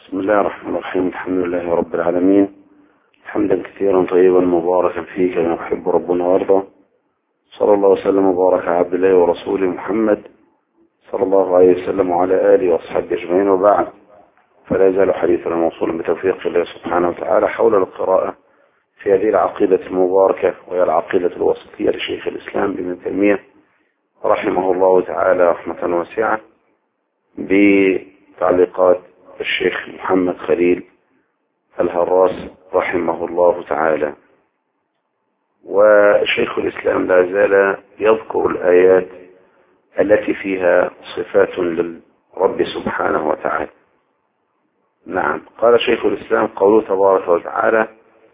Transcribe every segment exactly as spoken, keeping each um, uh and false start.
بسم الله الرحمن الرحيم. الحمد لله رب العالمين، حمدا كثيرا طيبا مباركا فيه كما يحب ربنا ويرضى. صلى الله وسلم وبارك على عبد الله ورسوله محمد صلى الله عليه وسلم وعلى آله وأصحابه أجمعين، وبعد، فلا يزال حديثنا موصولا بتوفيق الله سبحانه وتعالى حول القراءة في هذه العقيدة المباركة، وهي العقيدة الوسطية لشيخ الإسلام ابن تيمية رحمه الله تعالى رحمة واسعة، بتعليقات الشيخ محمد خليل الهراس رحمه الله تعالى. وشيخ الإسلام لا زال يذكر الآيات التي فيها صفات للرب سبحانه وتعالى. نعم، قال شيخ الإسلام قوله تبارك وتعالى: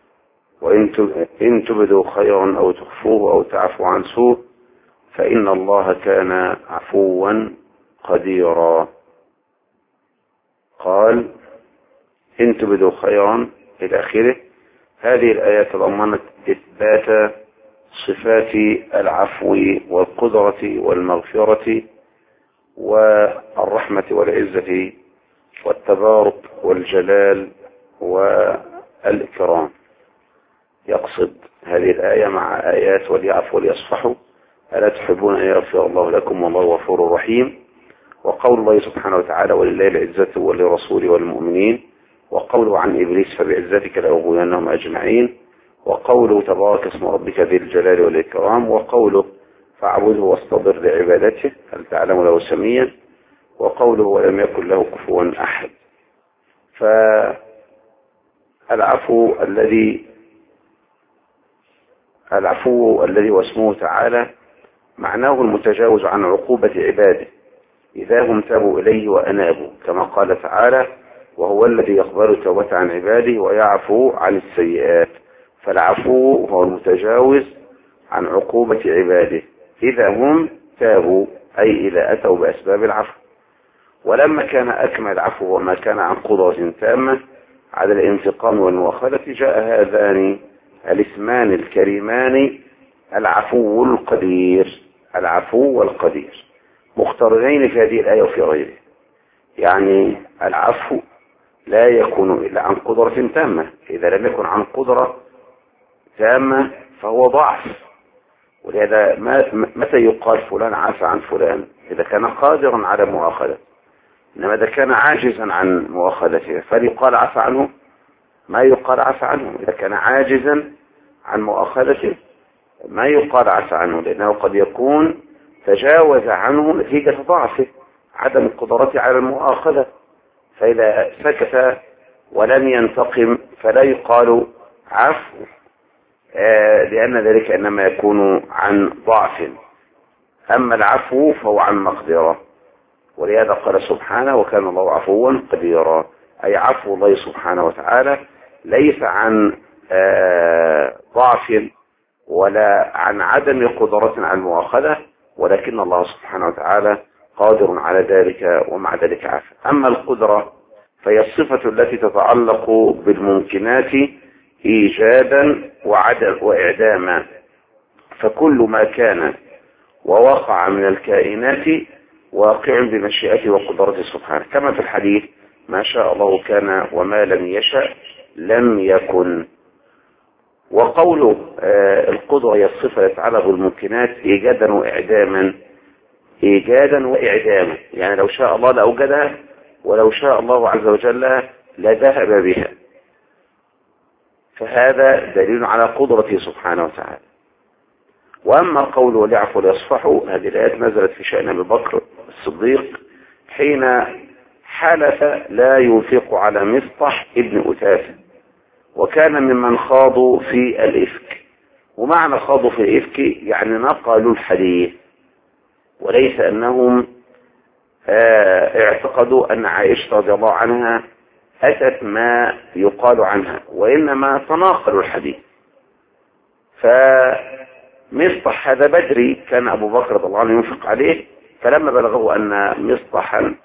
وإن تبدوا خيرا أو تخفوه أو تعفوا عن سوء فإن الله كان عفوا قديرا. قال: إن تبدوا خيرا إلى آخره. هذه الآيات تضمنت إثبات صفات العفو والقدرة والمغفرة والرحمة والعزة والتبارك والجلال والإكرام. يقصد هذه الآية مع آيات وليعفوا وليصفحوا ألا تحبون أن يغفر الله لكم والله غفور رحيم، وقول الله سبحانه وتعالى: ولله العزة ولرسوله والمؤمنين، وقوله عن إبليس فبعزتك لأغوينهم أجمعين، وقوله تبارك اسم ربك ذي الجلال والإكرام، وقوله فاعبده واصطبر لعبادته هل تعلم له سميا، وقوله ولم يكن له كفوا أحد. فالعفو الذي العفو الذي واسمه تعالى معناه المتجاوز عن عقوبة عباده إذا هم تابوا إليه وأنابوا، كما قال تعالى: وهو الذي يقبل التوبة عن عباده ويعفو عن السيئات. فالعفو هو المتجاوز عن عقوبة عباده إذا هم تابوا، أي إذا أتوا بأسباب العفو. ولما كان أكمل العفو وما كان عن قدرة تامة على الانتقام والمؤاخذة جاء هذان الاسمان الكريمان العفو القدير، العفو والقدير، مقترنين في هذه الآية وفي غيرها. يعني العفو لا يكون إلا عن قدرة تامة، إذا لم يكن عن قدرة تامة فهو ضعف. ولهذا متى يقال فلان عفى عن فلان؟ إذا كان قادرا على مؤاخذته. إنما إذا كان عاجزا عن مؤاخذته فليقال عفى عنه؟ ما يقال عفى عنه. إذا كان عاجزا عن مؤاخذته ما يقال عفى عنه، لأنه قد يكون تجاوز عنه نتيجة ضعفه، عدم القدرة على المؤاخذة. فإذا سكت ولم ينتقم فلا يقال عفو، آه لأن ذلك إنما يكون عن ضعف. أما العفو فهو عن مقدرة، ولهذا قال سبحانه: وكان الله عفوا قديرا، أي عفو الله سبحانه وتعالى ليس عن آه ضعف ولا عن عدم قدرة على المؤاخذة، ولكن الله سبحانه وتعالى قادر على ذلك ومع ذلك عفو. أما القدرة فهي الصفة التي تتعلق بالممكنات إيجادا وعدم وإعداما، فكل ما كان ووقع من الكائنات واقع بمشيئته وقدرته سبحانه، كما في الحديث: ما شاء الله كان وما لم يشأ لم يكن. وقوله آه القدرة هي الصفة تتعلق بالممكنات إيجادا وإعداما، إيجادا وإعداما، يعني لو شاء الله لأوجدها، ولو شاء الله عز وجل لذهب بها. فهذا دليل على قدرته سبحانه وتعالى. وأما قوله وليعفوا وليصفحوا، هذه الآيات نزلت في شأن أبي بكر الصديق حين حلف لا ينفق على مصطح ابن أثاثة، وكان ممن خاضوا في الإفك. ومعنى خاضوا في الإفك يعني نقلوا الحديث، وليس أنهم اعتقدوا أن عائشة رضي الله عنها أتت ما يقال عنها، وإنما تناقلوا الحديث. فمصطح هذا بدري، كان أبو بكر رضي الله عنه ينفق عليه، فلما بلغه أن مصطحا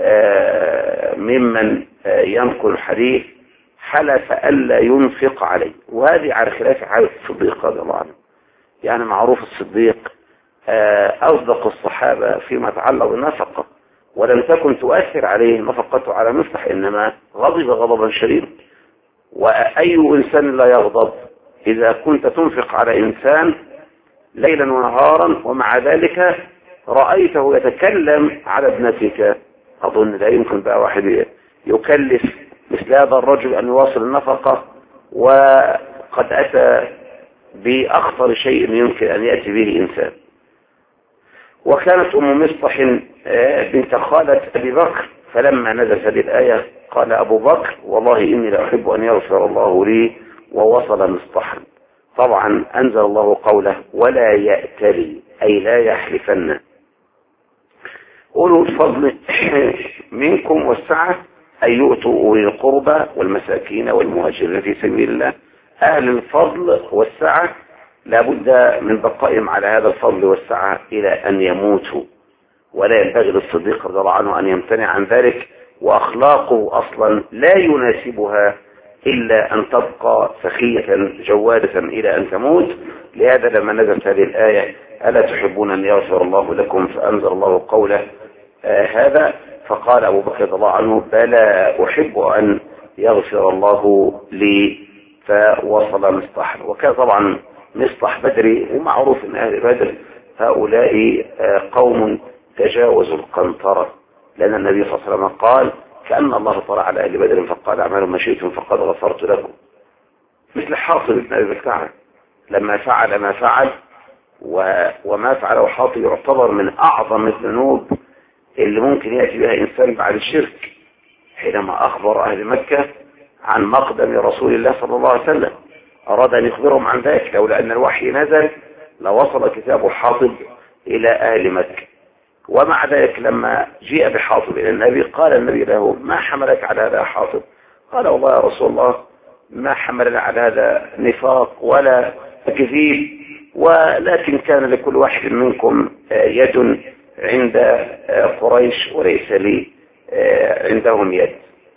ممن ينقل الحديث حلف ألا ينفق عليه. وهذه على خلاف حالة الصديق رضي الله عنه. يعني معروف الصديق أصدق الصحابة فيما يتعلق بالنفقة، ولم تكن تؤثر عليه نفقته على مفتح، إنما غضب غضبا شديدا. وأي إنسان لا يغضب إذا كنت تنفق على إنسان ليلا ونهارا ومع ذلك رأيته يتكلم على ابنتك؟ أظن لا يمكن بقى واحد يكلف مثل هذا الرجل أن يواصل النفقة وقد أتى بأخطر شيء يمكن أن يأتي به إنسان. وكانت أم مصطح بنت خالة أبي بكر، فلما نزلت هذه الآية قال أبو بكر والله إني لأحب أن يغفر الله لي ووصل مصطحا. طبعا أنزل الله قوله ولا يأتلي أي لا يحلفن أولو الفضل منكم والسعة أن يؤتوا أولي القربى والمساكين والمهاجرين في سبيل الله. أهل الفضل والسعة لابد من بقائهم على هذا الفضل والسعة إلى أن يموتوا، ولا ينبغي للصديق رضي الله عنه أن يمتنع عن ذلك، وأخلاقه أصلا لا يناسبها إلا أن تبقى سخية جوادة إلى أن تموت. لهذا لما نزلت هذه الآية ألا تحبون أن يغفر الله لكم فأنزل الله قوله آه هذا، فقال أبو بكر رضي الله عنه بلى أحب أن يغفر الله لي، فوصل مصطح. وكان طبعا مصطح بدري، ومعروف أن أهل بدر هؤلاء آه قوم تجاوزوا القنطرة، لأن النبي صلى الله عليه وسلم قال كأن الله طلع على أهل بدر فقال اعملوا ما شئتم فقد غفرت لكم. مثل حاطب بن أبي بلتعة لما فعل ما فعل، وما فعله حاطب يعتبر من أعظم الذنوب اللي ممكن يأتي بها إنسان بعد الشرك، حينما أخبر أهل مكة عن مقدم رسول الله صلى الله عليه وسلم أراد أن يخبرهم عن ذلك، لولا أن الوحي نزل لوصل كتاب حاطب إلى أهل مكة. ومع ذلك لما جاء بحاطب إلى النبي قال النبي له ما حملك على هذا حاطب؟ قال والله يا رسول الله ما حملنا على هذا نفاق ولا كذب، ولكن كان لكل واحد منكم يد عند قريش وليس لي عندهم يد.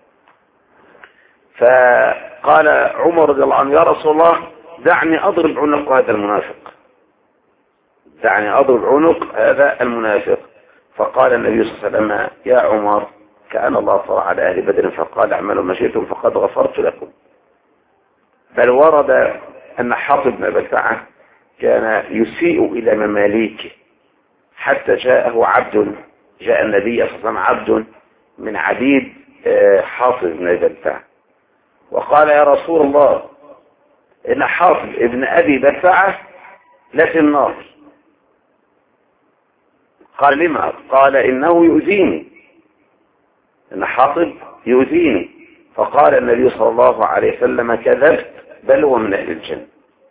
فقال عمر رضي الله عنه يا رسول الله دعني أضرب عنق هذا المنافق، دعني أضرب عنق هذا المنافق. فقال النبي صلى الله عليه وسلم يا عمر كأن الله طلع على أهل بدر فقال اعملوا ما شئتم فقد غفرت لكم. بل ورد أن حاطب بن بلتعة كان يسيء إلى مماليكه حتى جاءه عبد، جاء النبي صلى الله عليه وسلم عبد من عبيد حاطب بن بلتعة وقال يا رسول الله إن حاطب ابن أبي بلتعة لفي النار. قال لما؟ قال إنه يؤذيني، إن حاطب يؤذيني. فقال النبي صلى الله عليه وسلم كذبت بل هو من أهل الجنة.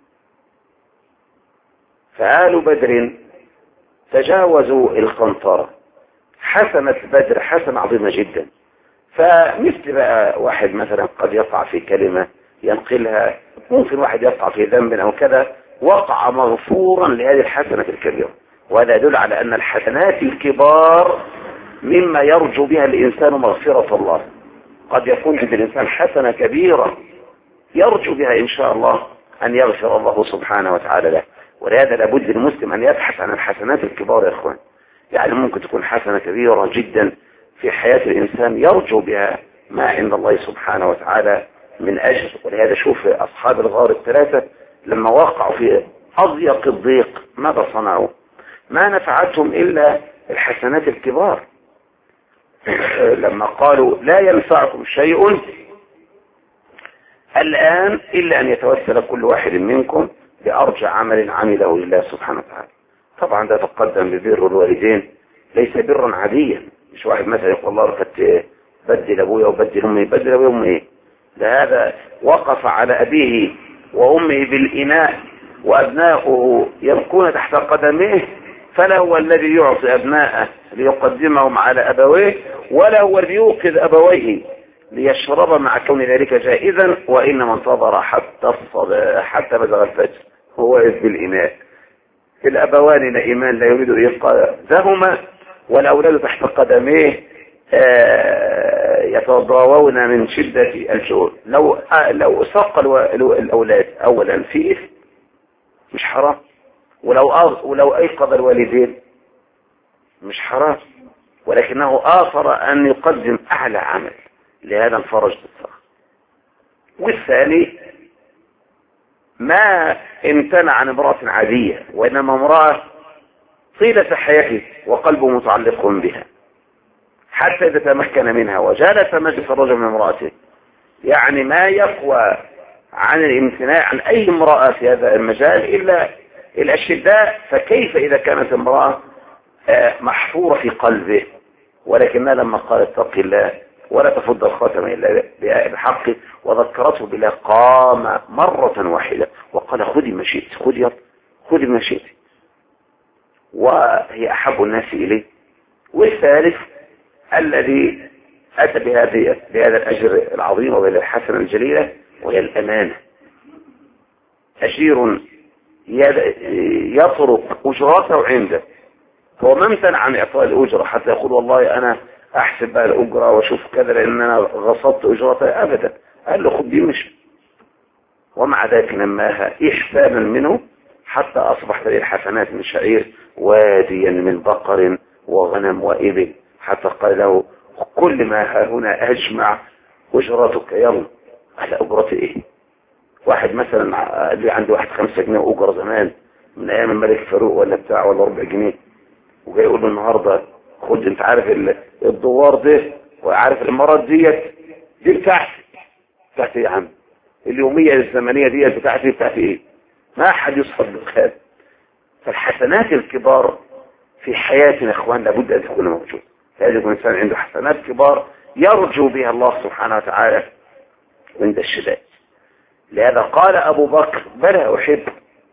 فآل بدر تجاوزوا القنطرة، حسنة بدر حسنة عظيمة جدا. فمثل بقى واحد مثلا قد يقع في كلمة ينقلها، ممكن واحد يقع في ذنب أو كذا، وقع مغفورا لهذه الحسنة الكبيرة. وهذا يدل على أن الحسنات الكبار مما يرجو بها الإنسان مغفرة الله. قد يكون عند الإنسان حسنة كبيرة يرجو بها إن شاء الله أن يغفر الله سبحانه وتعالى له. ولهذا لابد المسلم أن يبحث عن الحسنات الكبار يا إخوان. يعني ممكن تكون حسنة كبيرة جدا في حياة الإنسان يرجو بها ما عند الله سبحانه وتعالى من أجر. ولهذا شوف أصحاب الغار الثلاثة لما وقعوا في أضيق الضيق ماذا صنعوا؟ ما نفعتهم إلا الحسنات الكبار. لما قالوا لا ينفعكم شيء الآن إلا أن يتوسل كل واحد منكم بأرجى عمل عمله لله سبحانه وتعالى. طبعا ده تقدم ببر الوالدين، ليس برا عاديا، مش واحد مثلا يقول الله ركت بدل أبويا وبدل أمي، بدل أبويا وأمي إيه؟ ده هذا وقف على أبيه وأمه بالإناء وأبناؤه يبكون تحت قدميه، فلا هو الذي يعطي أبناءه ليقدمهم على أبويه، ولا هو اللي يوقظ أبويه ليشرب مع كون ذلك جائزا، وإنما انتظر حتى الصباح حتى بزغ الفجر هو إذ بالإناء. الأبوان نائمان لا يريد إيقاظهما، والأولاد تحت قدميه يتضاوون من شدة الجوع. لو لو سق الأولاد أولا في إثم مش حرام، ولو ولو أيقظ الوالدين مش حرام. ولكنه آثر أن يقدم أعلى عمل، لهذا انفرج بالصخر. والثاني ما امتنع عن امرأة عادية، وإنما امرأة طيلة حياته وقلبه متعلق بها، حتى إذا تمكن منها وجالس مجلس الرجل من امرأته، يعني ما يقوى عن الامتناع عن أي امرأة في هذا المجال إلا الأشداء، فكيف إذا كانت امرأة محفورة في قلبه، ولكنها لما قالت اتق الله ولا تفض الخاتم إلا بحق وذكرته بالله قام مرة واحدة وقال خذي ما شئت، خذي خذي ما شئت، وهي أحب الناس إليه. والثالث الذي أتى بهذه بهذا الأجر العظيم وبهذه الحسنة الجليلة، وهي الأمانة. أجير يطرق أجرته عنده، هو ما امتنع عن إعطاء الأجرة حتى يقول والله أنا أحسب بقى الأجرة وأشوف كذا لأن أنا غصبت أجرتها، أبدا، قال له خذ دي مش، ومع ذلك نماها إحسانا منه حتى أصبحت لي الحسنات من شعير واديا من بقر وغنم وإبل، حتى قال له كل ما هنا أجمع أجرتك يلا. قال أجرتي إيه؟ واحد مثلا اللي عنده واحد خمسة جنيه أجرة زمان من أيام الملك فاروق ولا بتاع ولا ربع جنيه، وجاي يقول له النهارده خد، انت عارف الدوار ده وعارف الامارات ديت دي بتاعتي. بتاعتي ايه يا عم؟ اليوميه الزمنيه ديت بتاعتي بتاعتي ايه؟ ما احد يصحب بالخير. فالحسنات الكبار في حياتنا اخوان لابد ان تكون موجوده، لازم يكون الانسان عنده حسنات كبار يرجو بها الله سبحانه وتعالى عند الشدائد. لهذا قال ابو بكر بلى احب،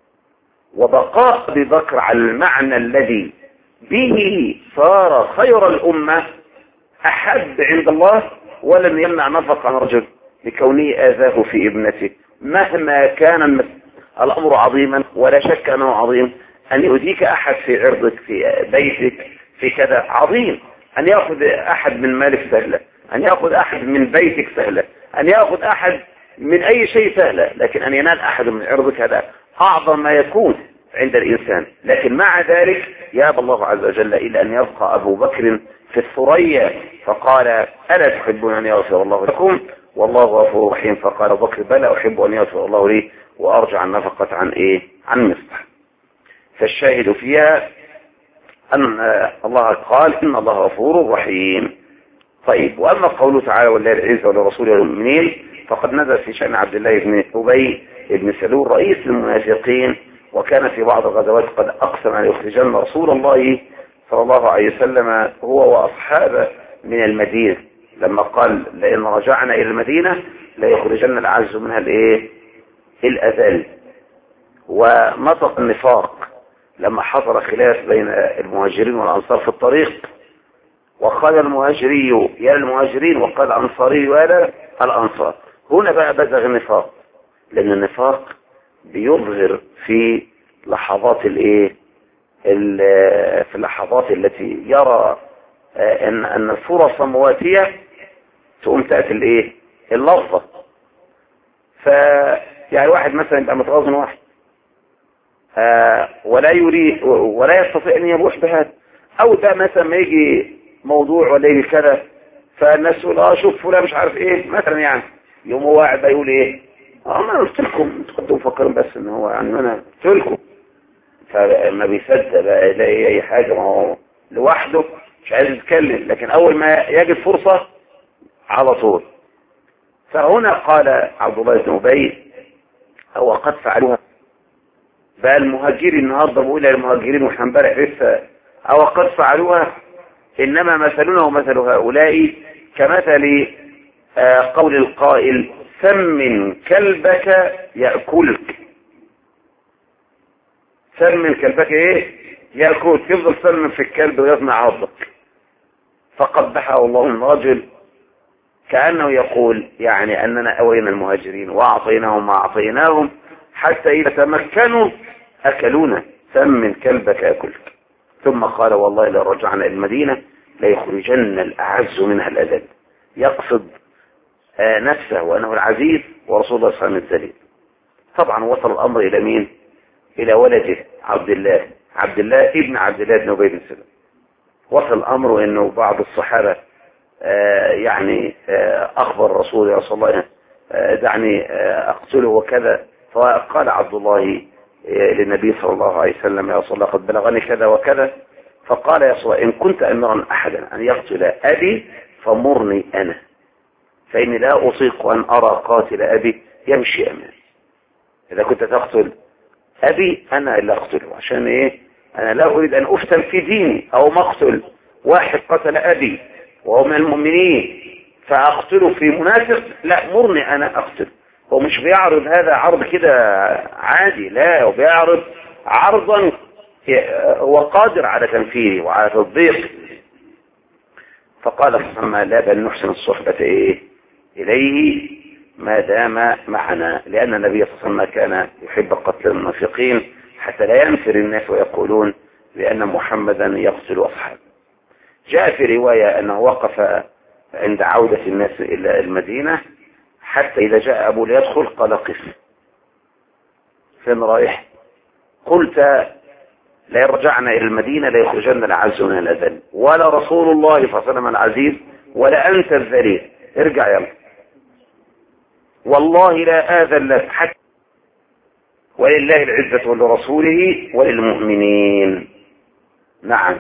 وبقاء ابي بكر على المعنى الذي به صار خير الأمة أحب عند الله، ولم يمنع نفق عن رجل لكونه آذاه في ابنته، مهما كان الأمر عظيما، ولا شك أنه عظيم أن يؤذيك أحد في عرضك في بيتك في كذا، عظيم أن يأخذ أحد من مالك سهلة، أن يأخذ أحد من بيتك سهلة، أن يأخذ أحد من أي شيء سهلة، لكن أن ينال أحد من عرضك هذا أعظم ما يكون عند الإنسان. لكن مع ذلك يابى الله عز وجل إلى أن يبقى أبو بكر في الثريا، فقال ألا تحبون أن يغفر الله لكم والله غفور رحيم؟ فقال أبو بكر بلى أحب أن يغفر الله لي وأرجع النفقة عن إيه؟ عن مصطح. فالشاهد فيها أن الله قال إن الله غفور رحيم. طيب، وأما قوله تعالى ولله العزة ولرسوله والمؤمنين، فقد نزل في شأن عبد الله بن أبي بن سلول رئيس المنافقين، وكان في بعض الغزوات قد أقسم أن يخرجن رسول الله صلى الله عليه وسلم هو وأصحابه من المدينة، لما قال لئن رجعنا إلى المدينة لا يخرجن الأعز منها الإيه؟ الأذل. ونطق النفاق لما حصل خلاف بين المهاجرين والأنصار في الطريق، وقال المهاجري يا المهاجرين وقال الأنصاري يا الأنصار. هنا بقى بزغ النفاق، لأن النفاق بيظهر في لحظات الايه في اللحظات التي يرى ان ان الفرص مواتيه تقوم تاتي الايه اللفظه. ف يعني واحد مثلا يبقى متغاظ من واحد آه ولا يريد ولا يستطيع ان يبوح بهذا، او ده مثلا ما يجي موضوع ولا يجي كذا فالناس تقول اه شوف فلان مش عارف ايه مثلا، يعني يوم هو قاعد يقول ايه اه ما قلت لكم، انتوا كنتوا مفكرين بس ان هو يعني ما انا قلت لكم، فما بيصدق بقى يلاقي اي حاجه، ما هو لوحده مش عايز يتكلم، لكن اول ما يجد فرصه على طول. فهنا قال عبد الله بن ابي او قد فعلوها بقى المهاجرين النهارده، بقول للمهاجرين واحنا امبارح لسه او قد فعلوها، انما مثلنا ومثل هؤلاء كمثل آه قول القائل سمن كلبك يأكلك. سمن كلبك ايه؟ يأكلك، تفضل سمن في الكلب ويصنع عضك. فقبحه الله الرجل كأنه يقول يعني أننا أوينا المهاجرين وأعطيناهم ما أعطيناهم حتى إذا تمكنوا أكلونا. سمن كلبك يأكلك. ثم قال والله لو رجعنا إلى المدينة ليخرجن الأعز منها الأذل. يقصد نفسه وأنه العزيز ورسول الله صلى الله عليه وسلم الذليل. طبعا وصل الأمر إلى مين؟ إلى ولده عبد الله، عبد الله ابن عبد الله بن أبي بن سلول. وصل الأمر أنه بعض الصحابة آه يعني آه أخبر الرسول يا رسول الله آه دعني آه أقتله وكذا، فقال عبد الله آه للنبي صلى الله عليه وسلم: يا رسول الله قد بلغني كذا وكذا. فقال: يا رسول الله إن كنت أمرا أحدا أن يقتل أبي فمرني أنا، فإني لا أطيق أن أرى قاتل أبي يمشي أمامي. إذا كنت تقتل أبي أنا اللي أقتله، عشان إيه؟ أنا لا أريد أن أفتن في ديني أو مقتل واحد قتل أبي وهو من المؤمنين فأقتله في منافق، لا، مرني أنا أقتل. هو مش بيعرض هذا عرض كده عادي، لا، هو بيعرض عرضا هو قادر على تنفيذه وعلى تطبيقه. فقال: فما لا بل نحسن الصحبة إيه إليه ما دام معنا، لأن النبي صلى الله عليه وسلم كان يحب قتل المنافقين حتى لا ينفر الناس ويقولون بأن محمدا يقتل أصحابه. جاء في رواية أنه وقف عند عودة الناس إلى المدينة حتى إذا جاء أبو ليدخل قال: قف، فين رايح؟ قلت: لا يرجعنا إلى المدينة لا يخرجن العز من الأذل، ولا رسول الله صلى الله عليه وسلم العزيز ولا أنت الذليل، ارجع يلا، والله لا آذن لك حتى ولله العزة ولرسوله وللمؤمنين. نعم،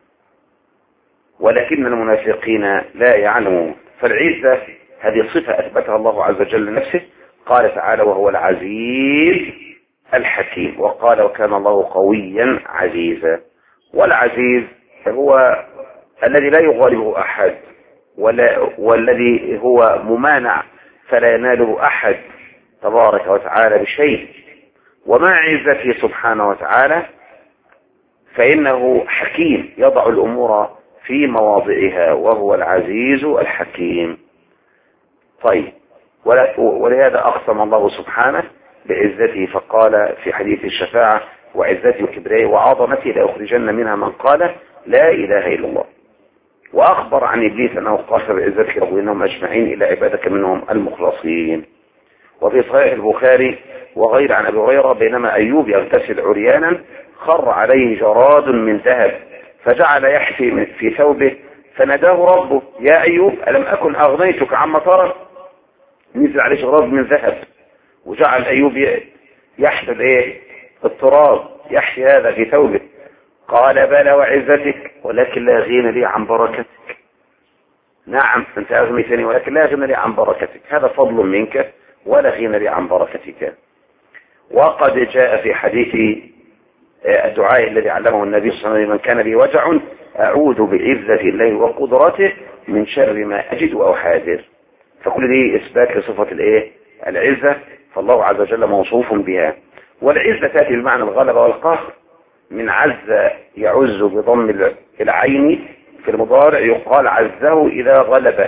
ولكن المنافقين لا يعلمون. فالعزة هذه صفة أثبتها الله عز وجل لنفسه، قال تعالى: وهو العزيز الحكيم، وقال: وكان الله قويا عزيزا. والعزيز هو الذي لا يغالبه أحد ولا والذي هو ممانع فلا يناله أحد تبارك وتعالى بشيء. ومع عزته سبحانه وتعالى فإنه حكيم يضع الأمور في مواضعها، وهو العزيز الحكيم. طيب، ولهذا أقسم الله سبحانه بعزته فقال في حديث الشفاعة: وعزتي وكبريائي وعظمتي لأخرجن منها من قال لا إله إلا الله. وأخبر عن إبليس أنه قال: بعزتك لأغوينهم أجمعين إلى عبادك منهم المخلصين. وفي صحيح البخاري وغير عن أبي هريرة: بينما أيوب يغتسل عريانا خر عليه جراد من ذهب فجعل يحفي في ثوبه، فناداه ربه: يا أيوب ألم أكن أغنيتك عما ترى؟ نزل عليه جراد من ذهب، وجعل أيوب يحفظ إيه؟ التراب، يحفي هذا في ثوبه. قال: بلى وعزتك ولكن لا غنى لي عن بركتك. نعم، أنت أغنيتني ولكن لا غنى لي عن بركتك، هذا فضل منك ولا غنى لي عن بركتك. وقد جاء في حديث الدعاء الذي علمه النبي صلى الله عليه وسلم: من كان لي وجع أعوذ بعزة الله وقدرته من شر ما أجد أو حاذر. فكل دي إثبات لصفة الإيه؟ العزة، فالله عز وجل موصوف بها. والعزة تأتي بمعنى الغلبة والقهر، من عز يعز بضم العين في المضارع يقال عزه إذا غلبه.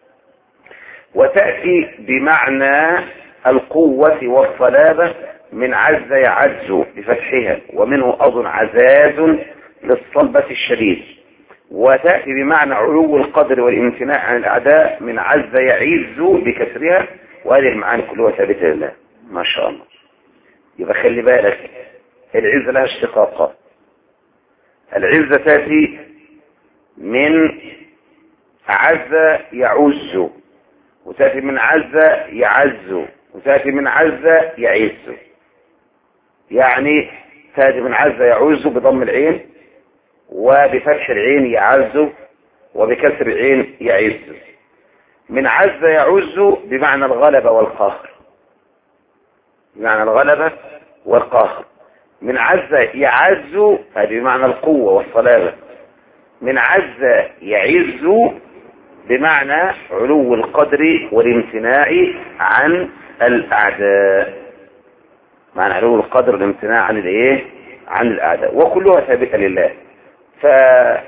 وتأتي بمعنى القوة والصلابة من عز يعز بفتحها، ومنه أظن عزاز للصلبة الشديد. وتأتي بمعنى علو القدر والامتناع عن الأعداء من عز يعز بكسرها، وهذه المعاني كلها ثابتة لله ما شاء الله. يبقى خلي بالك، العزة لها اشتقاقات. العزة تأتي من عز يعز، وتأتي من عز يعز، وتأتي من عز يعز. يعني تأتي من عز يعز بضم العين وبفتح العين يعز وبكسر العين يعز. من عز يعز بمعنى الغلبة والقهر، بمعنى الغلبة والقهر. من عز يعز هذه بمعنى القوة والصلابة. من عز يعز بمعنى علو القدر والامتناع عن الأعداء، معنى علو القدر والامتناع عن الايه؟ عن الأعداء، وكلها ثابتة لله. فعز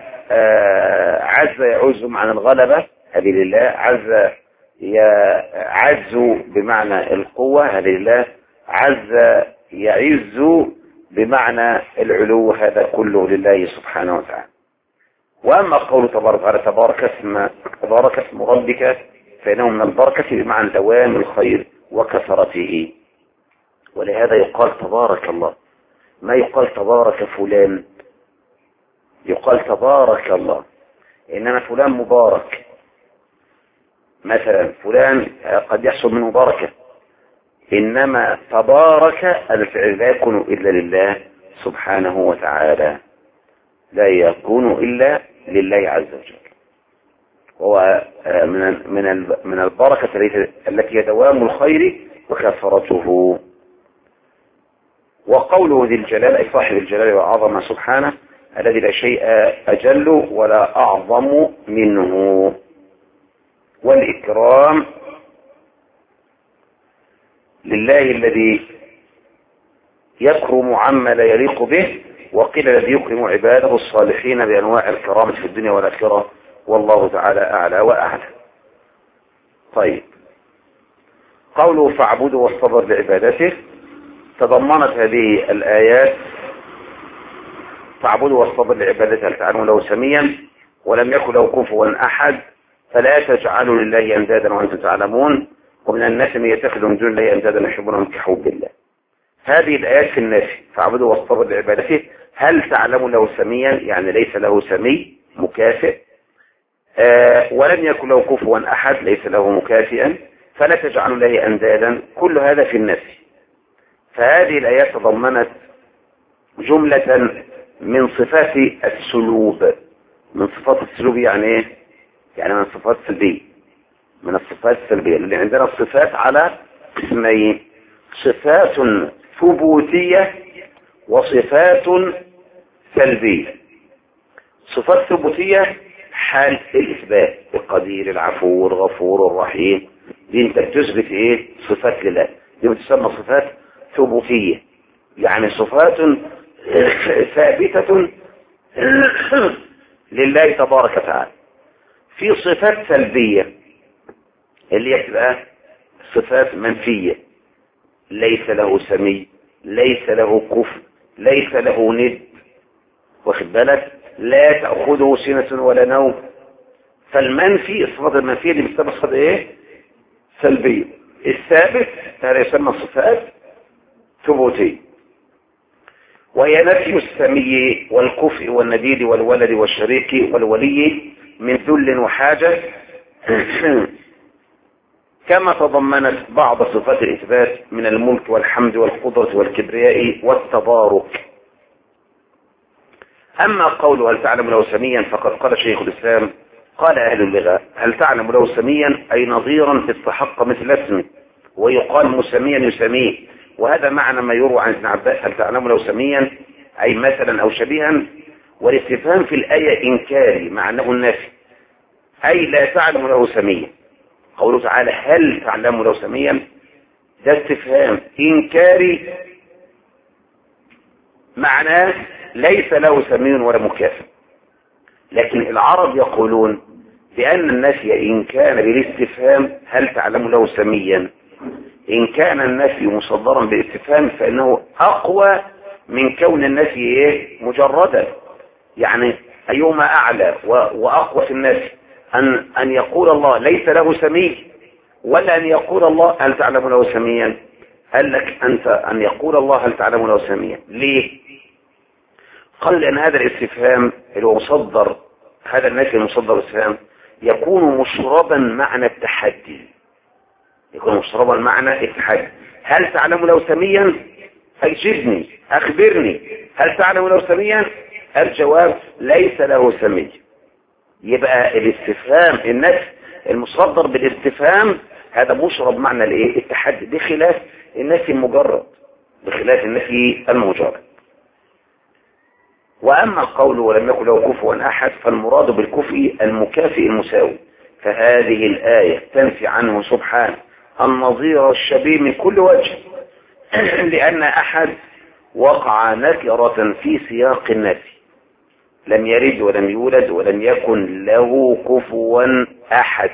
يعز معنى الغلبة هذه لله، عز يعز بمعنى القوة هذه لله، عز يعز بمعنى العلو، هذا كله لله سبحانه وتعالى. وأما قول تبارك وتعالى: تبارك اسم تبارك اسم ربك فإنه من البركة بمعنى دوام الخير وكثرته. ولهذا يقال تبارك الله، ما يقال تبارك فلان، يقال تبارك الله. إنما فلان مبارك مثلا، فلان قد يحصل منه بركة، إنما تبارك الفعل لا يكون إلا لله سبحانه وتعالى، لا يكون إلا لله عز وجل. وهو من من من البركة التي هي دوام الخير وكثرته. وقوله ذي الجلال أي صاحب الجلال والعظمة سبحانه الذي لا شيء أجل ولا أعظم منه. والإكرام لله الذي يكرم عما لا يليق به، وقيل الذي يكرم عباده الصالحين بأنواع الكرامة في الدنيا والآخرة، والله تعالى أعلى وأعلى. طيب، قوله فاعبده واصطبر لعبادته، تضمنت هذه الآيات فاعبده واصطبر لعبادته هل تعلم له سميا ولم يكن له كفوا أحد فلا تجعلوا لله أندادا وأنتم تعلمون ومن الناس من يتخذ من دون الله أندادا يحبونهم كحب الله. هذه الآيات في النافي فاعبده واصطبر لعبادته هل تعلم له سميا يعني ليس له سمي مكافئ، آه ولم يكن له كفوا أحد ليس له مكافئا فلا تجعلوا له أندادا، كل هذا في النفي. فهذه الآيات تضمنت جملة من صفات السلوب. من صفات السلوب يعني ايه؟ يعني من الصفات السلبية، من الصفات السلبية اللي عندنا الصفات على قسمين: صفات ثبوتية وصفات سلبية. صفات ثبوتية حال الإثبات: القدير العفو الغفور الرحيم، دي انت بتثبت ايه؟ صفات لله، دي بتسمى صفات ثبوتية، يعني صفات ثابتة لله تبارك وتعالى. في صفات سلبية اللي هي تبقى صفات منفية: ليس له سمي، ليس له كفء، ليس له ند، واخد بالك، لا تأخذه سنة ولا نوم. فالمنفي، الصفات المنفية اللي بتسمى صفات ايه؟ سلبية. الثابت هذا يسمى صفات ثبوتية، وهي نفي السمي والكفء والنديد والولد والشريك والولي من ذل وحاجة كما تضمنت بعض صفات الإثبات من الملك والحمد والقدرة والكبرياء والتبارك. أما قول هل تعلم له سميا فقد قال شيخ الإسلام قال أهل اللغة هل تعلم له سميا أي نظيرا استحق مثل اسمه، ويقال مسميا يسميه، وهذا معنى ما يروى عن ابن عباس هل تعلم له سميا أي مثلا أو شبيها. والاستفهام في الآية إنكاري معناه النفي، أي لا تعلم له سميا. قوله تعالى هل تعلم له سميا ده استفهام إنكاري معناه ليس له سمي ولا مكافئ. لكن العرب يقولون بأن النفي إن كان بالاستفهام هل تعلم له سميا، إن كان النفي مصدرا بالاستفهام فإنه أقوى من كون النفي إيه؟ مجردا. يعني أيهما أعلى وأقوى في النفي، أن أن يقول الله ليس له سمي ولا أن يقول الله هل تعلم له سميا؟ قال لك أنت أن يقول الله هل تعلم له سميا. ليه؟ قال لأن هذا الاستفهام اللي هو مصدر، هذا النفي المصدر الاستفهام يكون مشربا معنى التحدي، يكون مشربا معنى التحدي. هل تعلم له سميا؟ أجبني أخبرني هل تعلم له سميا؟ الجواب ليس له سمي. يبقى الاستفهام النفي المصدر بالاستفهام هذا مشرب معنى الايه؟ التحدي، بخلاف النفي المجرد، بخلاف النفي المجرد. وأما القول ولم يكن له كفوا أحد فالمراد بالكفء المكافئ المساوي، فهذه الآية تنفي عنه سبحانه النظير الشبيه من كل وجه لأن أحد وقع نكرة في سياق النفي، لم يلد ولم يولد ولم يكن له كفوا أحد.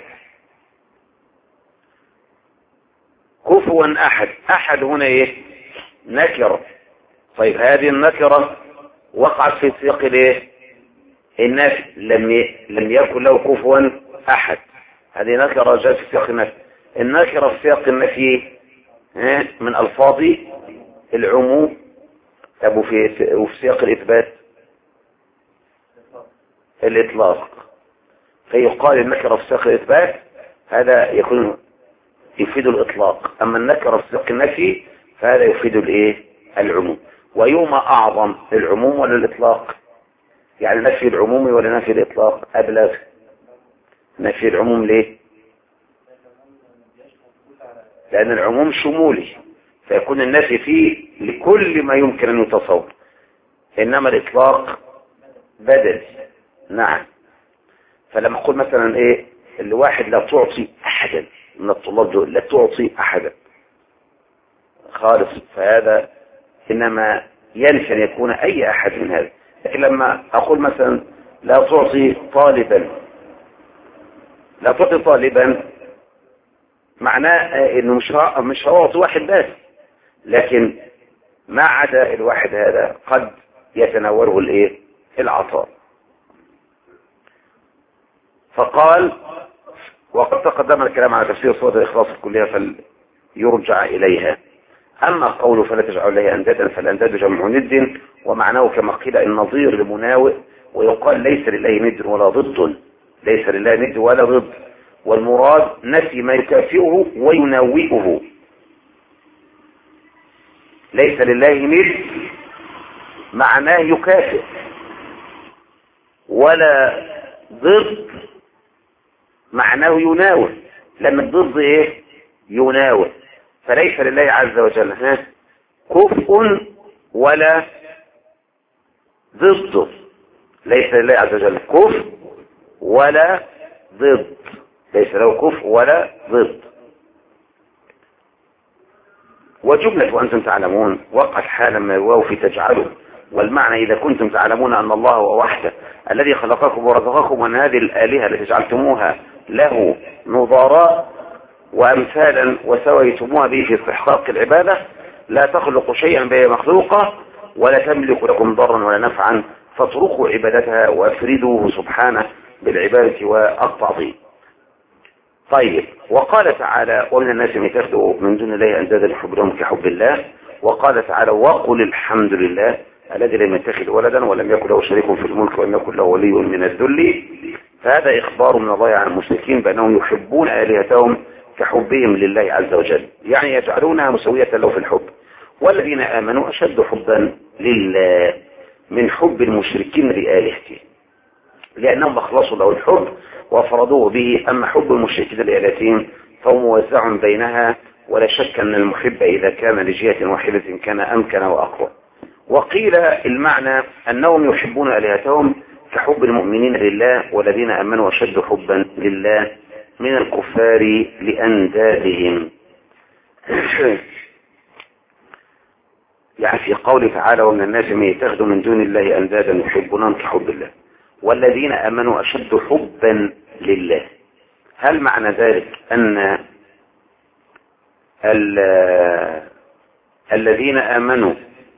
كفوا أحد، أحد هنا إيه؟ نكرة. طيب هذه النكرة وقعت في سياق الايه؟ النفي، لم ي... لم يكن له كفوا احد، هذه نكره جاءت في سياق النفي. النكره في سياق النفي من الفاظ العموم. طب وفي وفي سياق الاثبات الاطلاق. فيقال النكرة في سياق الإثبات هذا يكون يفيد الإطلاق، أما النكرة في سياق النفي فهذا يفيد الإيه؟ العموم. ويوم أعظم العموم ولا الإطلاق؟ يعني نفي العموم ولا نفي الإطلاق؟ أبلغ نفي العموم. ليه؟ لأن العموم شمولي فيكون النفي فيه لكل ما يمكن أن يتصور، إنما الإطلاق بدل. نعم. فلما أقول مثلا إيه الواحد لا تعطي أحدا من الطلاب دول، لا تعطي أحدا خالص، فهذا إنما ينفي أن يكون أي أحد من هذا. لكن لما أقول مثلا لا تعطي طالبا، لا تعطي طالبا معناه إنه مش مش هعطي واحد بس، لكن ما عدا الواحد هذا قد يتناوله الإيه؟ العطاء. فقال وقد تقدم الكلام على تفسير سورة الإخلاص كلها فليرجع إليها. أما قوله فلا تجعلوا لله أندادا فالأنداد جمع ند، ومعناه كما قيل النظير المناوئ، ويقال ليس لله ند ولا ضد، ليس لله ند ولا ضد، والمراد نفي ما يكافئه ويناوئه. ليس لله ند معناه يكافئ، ولا ضد معناه يناوئ، لأن الضد ايه؟ يناوئ. فليس لله عز وجل ها كفء ولا ضد، ليس لله عز وجل كفء ولا ضد، ليس له كفء ولا ضد. وجملة وأنتم تعلمون وقت حالا ما يواو في تجعله، والمعنى إذا كنتم تعلمون أن الله هو وحده الذي خلقكم ورزقكم، وأن هذه الآلهة التي جعلتموها له نظراء وأمثالا وسويتموها به في استحقاق العبادة، لا تخلق شيئا بها مخلوقة ولا تملك لكم ضرا ولا نفعا، فاتركوا عبادتها وافردوه سبحانه بالعبادة والتعظيم. طيب، وقال تعالى ومن الناس من يتخذوا من دون الله أندادا يحبونهم كحب الله. وقال تعالى وقل الحمد لله الذي لم يتخذ ولدا ولم يكن له شريك في الملك ولم يكن له ولي من الذل. فهذا إخبار من الله عن المشركين بأنهم يحبون آلهتهم كحبهم لله عز وجل، يعني يجعلونها مسوية له في الحب. والذين آمنوا أشد حبا لله من حب المشركين لآلهته، لأنهم أخلصوا له الحب وأفرضوه به. أما حب المشركين لآلهتهم فهو موزع بينها، ولا شك أن المحب إذا كان لجهة واحدة كان أمكن وأقوى. وقيل المعنى أنهم يحبون آلهتهم كحب المؤمنين لله، والذين آمنوا أشد حبا لله من الكفار لأندادهم. يعني في قوله تعالى ومن الناس من يتخذ من دون الله أندادا يحبونهم كحب الله، والذين آمنوا أشد حبا لله. هل معنى ذلك أن الذين آمنوا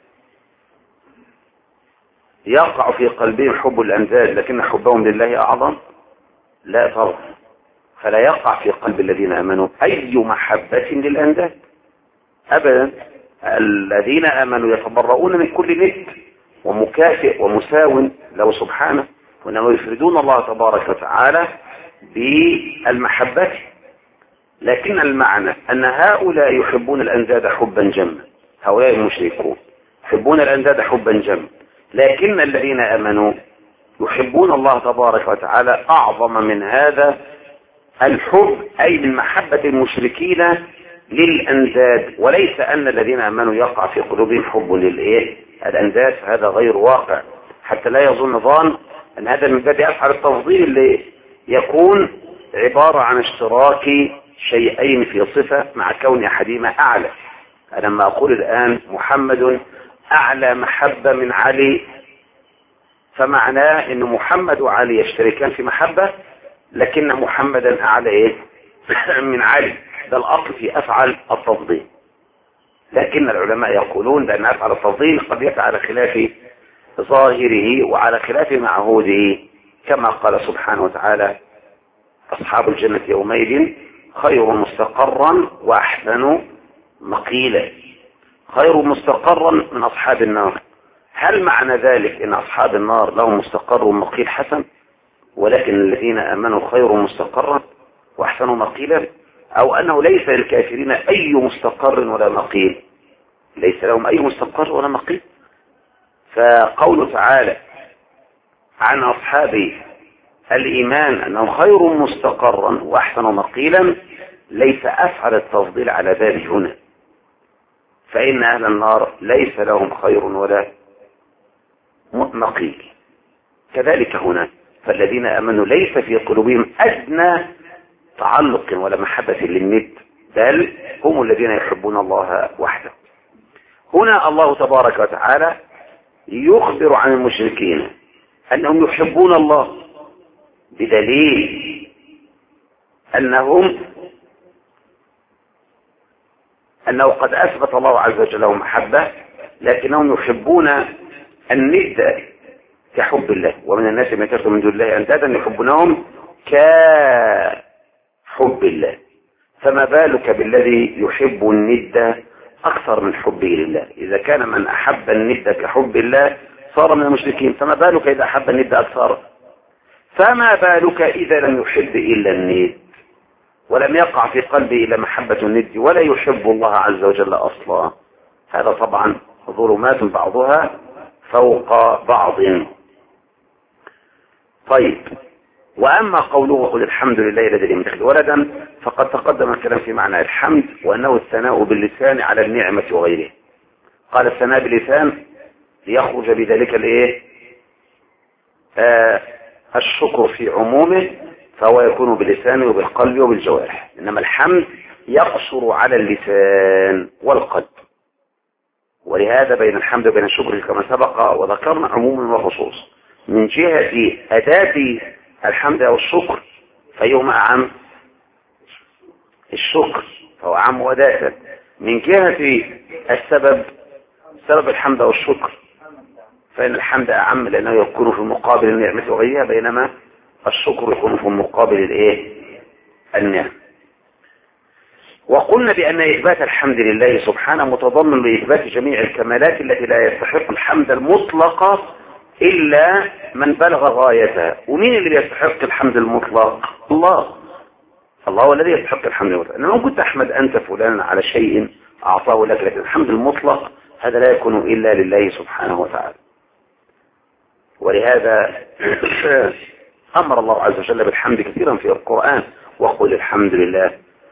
يقع في قلبهم حب الأنداد لكن حبهم لله أعظم؟ لا طبعا، فلا يقع في قلب الذين آمنوا أي محبة للأنداد أبدا. الذين آمنوا يتبرؤون من كل ند ومكافئ ومساو له سبحانه، وإنما يفردون الله تبارك وتعالى بالمحبة. لكن المعنى أن هؤلاء يحبون الأنداد حبا جما، هؤلاء المشركون يحبون الأنداد حبا جما، لكن الذين آمنوا يحبون الله تبارك وتعالى أعظم من هذا الحب، أي من محبة المشركين للأنداد. وليس أن الذين آمنوا يقع في قلوبهم حب للإيه الأنداد، فهذا غير واقع، حتى لا يظن ظان أن هذا من باب أفعال التفضيل اللي يكون عبارة عن اشتراك شيئين في صفة مع كون أحدهما أعلى. أنا لما أقول الآن محمد أعلى محبة من علي، فمعناه أن محمد وعلي يشتركان في محبة، لكن محمدا أعلى إيه؟ من علي. ده الأصل في أفعال التفضيل. لكن العلماء يقولون بأن أفعال التفضيل قد يقع على خلاف ظاهره وعلى خلاف معهوده، كما قال سبحانه وتعالى أصحاب الجنة يومئذ خير مستقرا وأحسن مقيلا. خير مستقرا من أصحاب النار. هل معنى ذلك أن أصحاب النار لهم مستقر ومقيل حسن؟ ولكن الذين آمنوا خير مستقرا وأحسنوا مقيلا، أو أنه ليس للكافرين أي مستقر ولا مقيل، ليس لهم أي مستقر ولا مقيل. فقوله تعالى عن أصحاب الإيمان أنهم خير مستقرا وأحسنوا مقيلا ليس أفعل التفضيل على ذلك هنا، فإن أهل النار ليس لهم خير ولا مقيل. كذلك هنا فالذين آمنوا ليس في قلوبهم أدنى تعلق ولا محبة للند، بل هم الذين يحبون الله وحده. هنا الله تبارك وتعالى يخبر عن المشركين أنهم يحبون الله بدليل أنهم أنه قد أثبت الله عز وجل لهم محبة، لكنهم يحبون الند كحب الله. ومن الناس من يتخذ من دون الله أندادا يحبونهم كحب الله، فما بالك بالذي يحب الند أكثر من حبه لله؟ إذا كان من أحب الند كحب الله صار من المشركين، فما بالك إذا أحب الند أكثر؟ فما بالك إذا لم يحب إلا الند ولم يقع في قلبه إلا محبة الند ولا يحب الله عز وجل أصلا؟ هذا طبعا ظلمات بعضها فوق بعض. طيب، وأما قوله قل الحمد لله الذي لم يتخذ ولدا فقد تقدم الكلام في معنى الحمد، وأنه الثناء باللسان على النعمة وغيره. قال الثناء باللسان ليخرج بذلك الايه آه الشكر في عمومه، فهو يكون باللسان وبالقلب وبالجوارح، إنما الحمد يقصر على اللسان والقلب. ولهذا بين الحمد وبين الشكر كما سبق وذكرنا عموما وخصوص. من جهة أداة الحمد أو الشكر فيهما أعم الشكر، فهو أعم أداة. من جهة السبب سبب الحمد أو الشكر فإن الحمد أعم لأنه يكون في مقابل النعمة وغيرها، بينما الشكر يكون في مقابل الايه النعم. وقلنا بأن إثبات الحمد لله سبحانه متضمن لإثبات جميع الكمالات التي لا يستحق الحمد المطلق إلا من بلغ غايتها. ومين اللي يستحق الحمد المطلق؟ الله. الله هو الذي يستحق الحمد المطلق. أنا ما كنت أحمد أنت فلان على شيء أعطاه لك، لكن الحمد المطلق هذا لا يكون إلا لله سبحانه وتعالى. ولهذا أمر الله عز وجل بالحمد كثيرا في القرآن، وقل الحمد لله.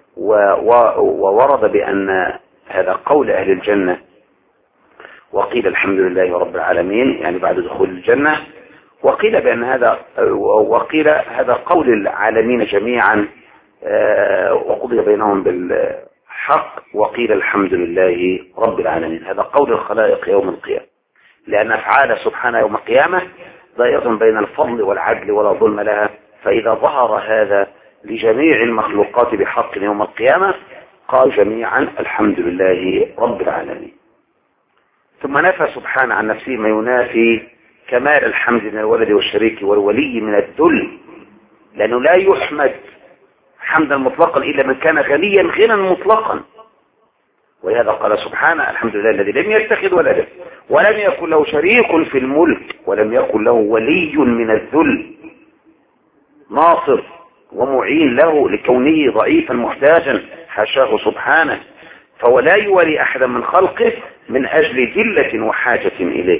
وورد بأن هذا قول أهل الجنة، وقيل الحمد لله رب العالمين يعني بعد دخول الجنة، وقيل بأن هذا وقيل هذا قول العالمين جميعا وقضي بينهم بالحق، وقيل الحمد لله رب العالمين. هذا قول الخلائق يوم القيامة، لأن أفعال سبحانه يوم القيامة ضائقة بين الفضل والعدل ولا ظلم لها، فإذا ظهر هذا لجميع المخلوقات بحق يوم القيامة قال جميعا الحمد لله رب العالمين. ثم نفى سبحانه عن نفسه ما ينافي كمال الحمد من الولد والشريك والولي من الذل، لأنه لا يحمد حمدا مطلقا إلا من كان غنيا غنى مطلقا. ولهذا قال سبحانه الحمد لله الذي لم يتخذ ولدا ولم يكن له شريك في الملك ولم يكن له ولي من الذل، ناصر ومعين له لكونه ضعيفا محتاجا، حاشاه سبحانه، فهو لا يولي أحدا من خلقه من أجل ذلة وحاجة إليه.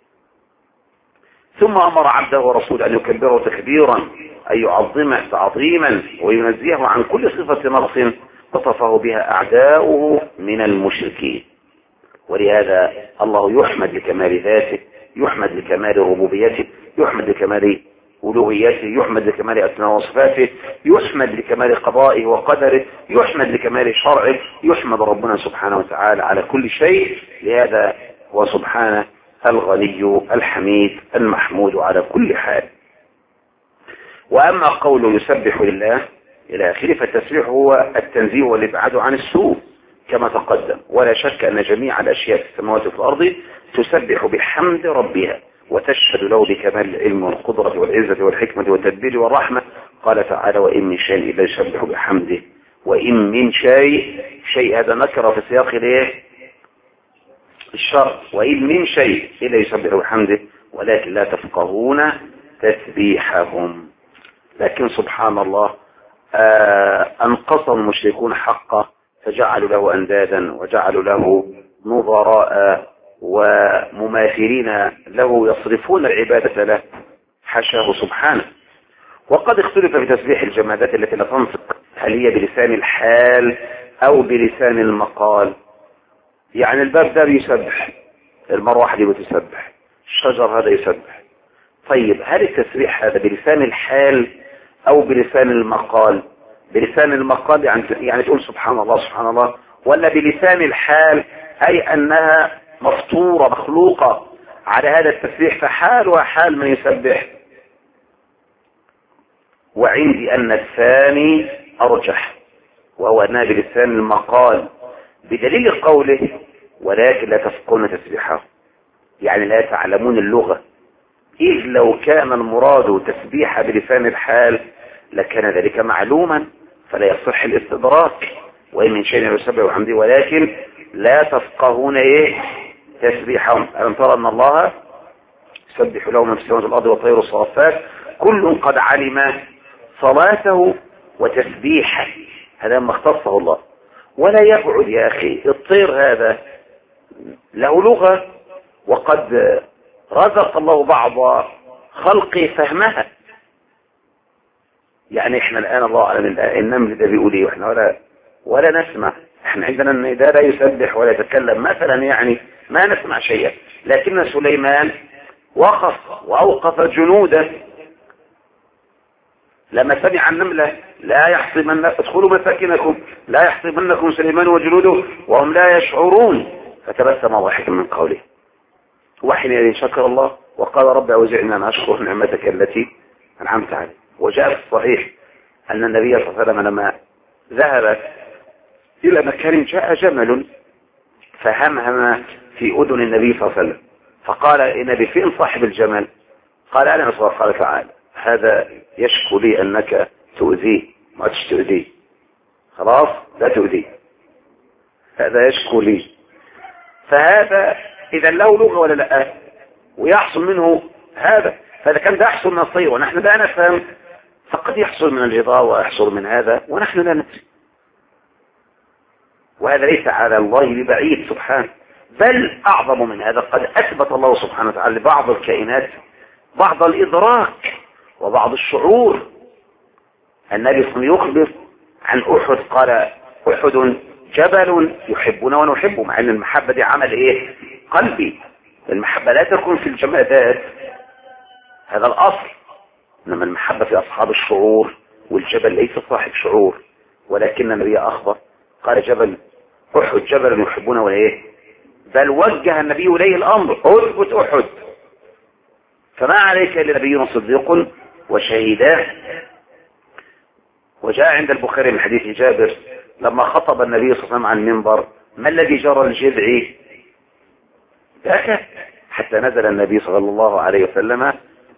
ثم أمر عبده ورسوله أن يكبره تكبيرا، أن يعظمه تعظيما وينزيه عن كل صفة نقص وصفه بها أعداؤه من المشركين. ولهذا الله يحمد لكمال ذاته، يحمد لكمال ربوبيته، يحمد لكمال ألوهيته، يحمد لكمال أسماء وصفاته، يحمد لكمال قضائه وقدره، يحمد لكمال شرعه، يحمد ربنا سبحانه وتعالى على كل شيء. لهذا هو سبحانه الغني الحميد المحمود على كل حال. وأما قوله يسبح لله إلى آخره فالتسبيح هو التنزيه والإبعاد عن السوء كما تقدم. ولا شك أن جميع الأشياء في السماوات وفي الأرض تسبح بحمد ربها وتشهد له بكمال العلم والقدرة والعزة والحكمة والتدبير والرحمة. قال تعالى وإن من شيء إلا يسبح بحمده. وإن من شيء، شيء هذا نكره في سياق الايه الشر، وإن من شيء إلا يسبح بحمده ولكن لا تفقهون تسبيحهم. لكن سبحان الله آه أنقص المشركون حقه فجعلوا له أندادا وجعلوا له نظراء ومماثلين له يصرفون العبادة له، حاشاه سبحانه. وقد اختلف في تسبيح الجمادات التي لا تنطق، هل هي بلسان الحال أو بلسان المقال. يعني الباب ده بيسبح، المروحة دي بتسبح، الشجر هذا يسبح. طيب هل التسبيح هذا بلسان الحال أو بلسان المقال؟ بلسان المقال يعني, يعني تقول سبحان الله سبحان الله، ولا بلسان الحال أي أنها مفطورة مخلوقة على هذا التسبيح فحالها حال من يسبح؟ وعندي أن الثاني أرجح، وهو أنها بلسان المقال بدليل قوله ولكن لا تفقهون تسبيحه، يعني لا تعلمون اللغة. إذ لو كان المراد تسبيح بلسان الحال لكان ذلك معلوما فلا يصح الاستدراك، وإن من شيء يسبح بحمده ولكن لا تفقهون إيه تسبيحهم. ألم ترى أن الله يسبح له من في السماوات والأرض والطير والصافات كل قد علم صلاته وتسبيحه، هذا ما اختصه الله. ولا يبعد يا أخي، الطير هذا له لغة وقد رزق الله بعض خلقه فهمها. يعني احنا الآن الله أعلم النمل ده بيقول ايه واحنا ولا ولا نسمع. احنا عندنا ان ده لا يسبح ولا يتكلم مثلا، يعني ما نسمع شيئا. لكن سليمان وقف وأوقف جنوده لما سمع النملة لا يحطمن ادخلوا مساكنكم لا يحطمنكم سليمان وجنوده وهم لا يشعرون، فتبسم ضاحكا من قوله. وحين شكر الله وقال رب أوزعني أن أشكر نعمتك التي أنعمت علي. وجاء في الصحيح أن النبي صلى الله عليه وسلم لما ذهب إلى مكان جاء جمل فهمهم في أذن النبي صلى الله عليه وسلم، فقال النبي فين صاحب الجمل؟ قال أنا رسول الله. قال تعالى هذا يشكو لي أنك تؤذيه، ما تستؤذيه، خلاص لا تؤذيه، هذا يشكو لي. فهذا إذا له لغة ولا لا؟ ويحصل منه هذا، فإذا كان ده يحصل من الطير ونحن لا نفهم فقد يحصل من الغضاء ويحصل من هذا ونحن لا ندري. وهذا ليس على الله ببعيد سبحانه، بل أعظم من هذا. قد أثبت الله سبحانه وتعالى لبعض الكائنات بعض الإدراك وبعض الشعور. النبي صلى الله عليه وسلم يخبر عن أحد قال أحد جبل يحبنا ونحبه، مع أن المحبة دي عمل إيه؟ قلبي. المحبة لا تكون في الجمادات، هذا الأصل، إنما المحبة في أصحاب الشعور، والجبل ليس صاحب شعور. ولكن النبي أخبر قال جبل أحد جبل يحبنا وإيه، بل وجه النبي إليه الأمر أثبت أحد، فما عليك إلا نبي صديق وشهيدان. وجاء عند البخاري من حديث جابر لما خطب النبي صلى الله عليه وسلم عن المنبر ما الذي جرى الجذع؟ بكى حتى نزل النبي صلى الله عليه وسلم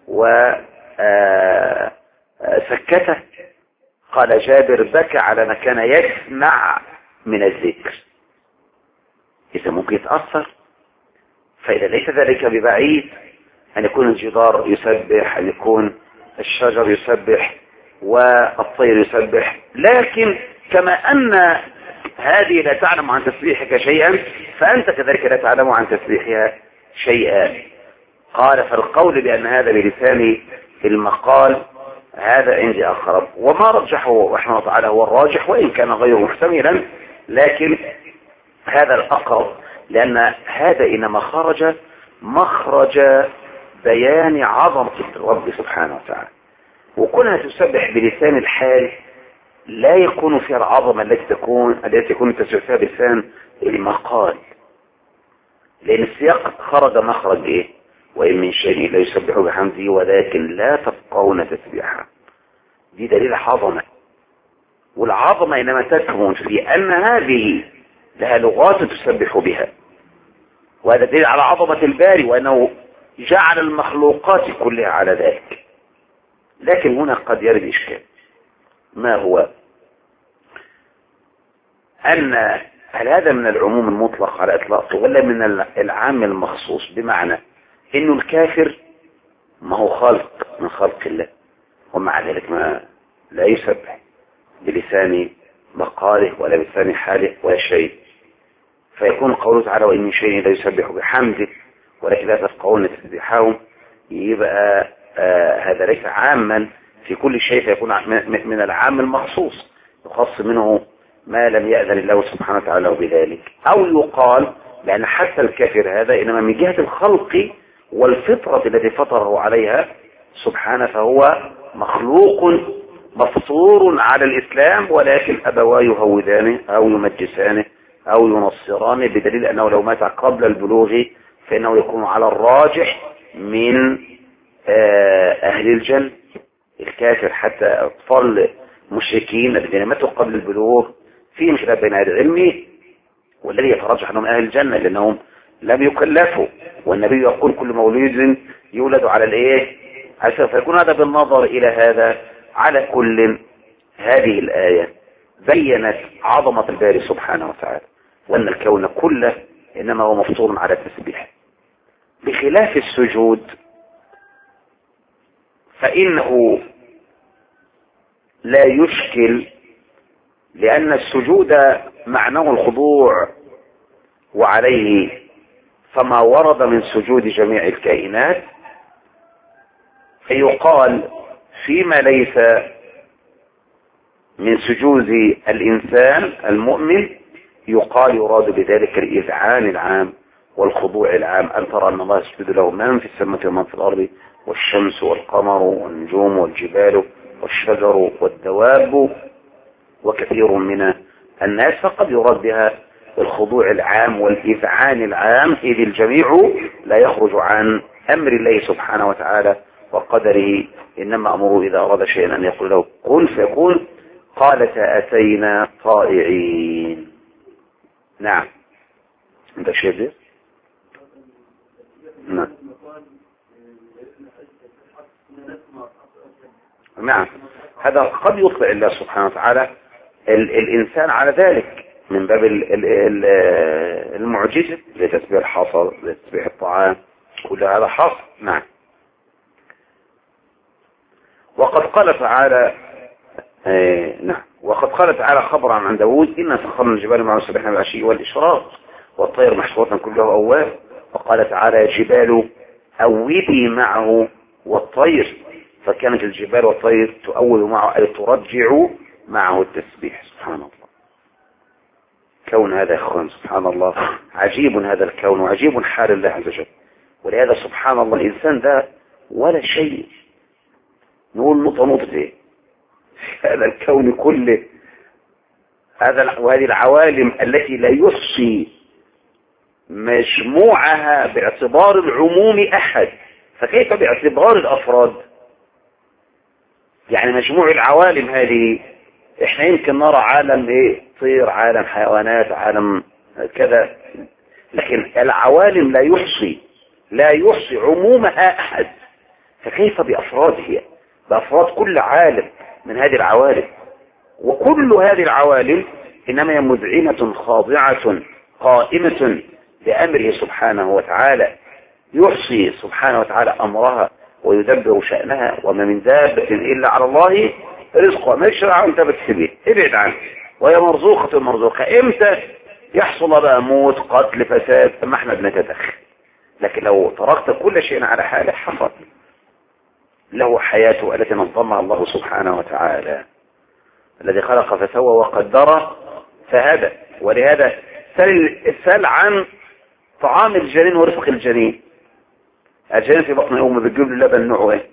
وسكته. قال جابر بكى على ما كان يسمع من الذكر. إذا ممكن يتأثر، فإذا ليس ذلك ببعيد أن يكون الجدار يسبح، أن يكون الشجر يسبح والطير يسبح. لكن كما أن هذه لا تعلم عن تسبيحك شيئا فأنت كذلك لا تعلم عن تسبيحها شيئا. قال فالقول بأن هذا بلسان المقال هذا عندي أقرب، وما رجحه رحمه الله تعالى هو الراجح وإن كان غير محتملا، لكن هذا الأقرب، لأن هذا إنما خرج مخرج بيان عظمة الرب سبحانه وتعالى. وكونها تسبح بلسان الحال لا يكون فيها العظمة التي تكون التي تكون تسبح فيها بلسان المقال، لأن السياق خرج مخرج إيه؟ وإن من شيء لا يسبح بحمده ولكن لا تفقهون تسبيحه. دي دليل عظمة، والعظمة إنما تكمن في أن هذه لها لغات تسبح بها، وهذا دليل على عظمة الباري وأنه جعل المخلوقات كلها على ذلك. لكن هنا قد يرد إشكال، ما هو أن هل هذا من العموم المطلق على إطلاقه ولا من العام المخصوص؟ بمعنى إنه الكافر ما هو خالق من خلق الله، ومع ذلك ما لا يسبح بلسان مقاله ولا بلسان حاله ولا شيء. فيكون قوله تعالى وإن من شيء لا يسبح بحمده ولكن لا تفقهون تسبيحهم، يبقى آه هذا ليس عاما في كل شيء، فيكون من العام المخصوص يخص منه ما لم يأذن الله سبحانه وتعالى بذلك. أو يقال لأن حتى الكافر هذا إنما من جهة الخلق والفطرة التي فطره عليها سبحانه، فهو مخلوق مفطور على الإسلام، ولكن أبواه يهودانه أو يمجسانه أو ينصرانه، بدليل أنه لو مات قبل البلوغ فإنه يكون على الراجح من أهل الجنة. الكافر حتى أطفال مشركين الذين ماتوا قبل البلوغ فيهم خلاف بين أهل العلم، والذي يترجح أنهم أهل الجنة لأنهم لم يكلفوا، والنبي يقول كل مولود يولد على الإيه؟ فيكون هذا بالنظر إلى هذا. على كل هذه الآية بينت عظمة الباري سبحانه وتعالى، وأن الكون كله إنما هو مفطور على التسبيح، بخلاف السجود فإنه لا يشكل، لأن السجود معناه الخضوع، وعليه فما ورد من سجود جميع الكائنات فيقال فيما ليس من سجود الإنسان المؤمن يقال يراد بذلك الإذعان العام والخضوع العام، أن ترى أن الله يسجد له من في السماء ومن في الأرض والشمس والقمر والنجوم والجبال والشجر والدواب وكثير من الناس، فقد يراد بها الخضوع العام والإذعان العام، إذ الجميع لا يخرج عن أمر الله سبحانه وتعالى وقدره، إنما أمره إذا أراد شيئا أن يقول له كن فيكون. قال سأتينا طائعين. نعم انت شيء نعم نعم هذا قد يطلع الله سبحانه وتعالى الإنسان على ذلك من باب المعجزة لتسبيح الحصى لتسبيح الطعام، كل هذا حصى. نعم. وقد قال تعالى آه نعم وقد قال تعالى خبرا عن داود إن سخرنا الجبال معه يسبحن بالعشي والإشراق والطير محشورة كله أواب. وقال تعالى يا جبال أوبي معه والطير، فكانت الجبال والطير تؤول معه أي ترجع معه التسبيح. سبحان الله، كون هذا يا اخوان سبحان الله، عجيب هذا الكون وعجيب حال الله عز وجل. ولهذا سبحان الله الإنسان ده ولا شيء، نقول نقطة نقطة ايه هذا الكون كله، هذا وهذه العوالم التي لا يحصي مجموعها باعتبار العموم أحد، فكيف باعتبار الأفراد؟ يعني مجموع العوالم هذه احنا يمكن نرى عالم ايه طير، عالم حيوانات، عالم كذا، لكن العوالم لا يحصي لا يحصي عمومها أحد، فكيف بأفرادها، بأفراد كل عالم من هذه العوالم؟ وكل هذه العوالم إنما هي مذعنة خاضعة قائمة بأمره سبحانه وتعالى، يحصي سبحانه وتعالى أمرها ويدبر شأنها، وما من دابة إلا على الله رزقها، ما يشرع أنت بتسبيه ابعد عنه، وهي مرزوقة مرزوقة. إمتى يحصل بقى موت قتل فساد ما احنا بنتدخل، لكن لو تركت كل شيء على حاله حصل له حياته التي نظمها الله سبحانه وتعالى، الذي خلق فسوى وقدر فهدى. ولهذا سل, سل عن طعام الجنين ورزق الجنين. الجنين في بطن أمه بتجيب له لبن نوعه ايه؟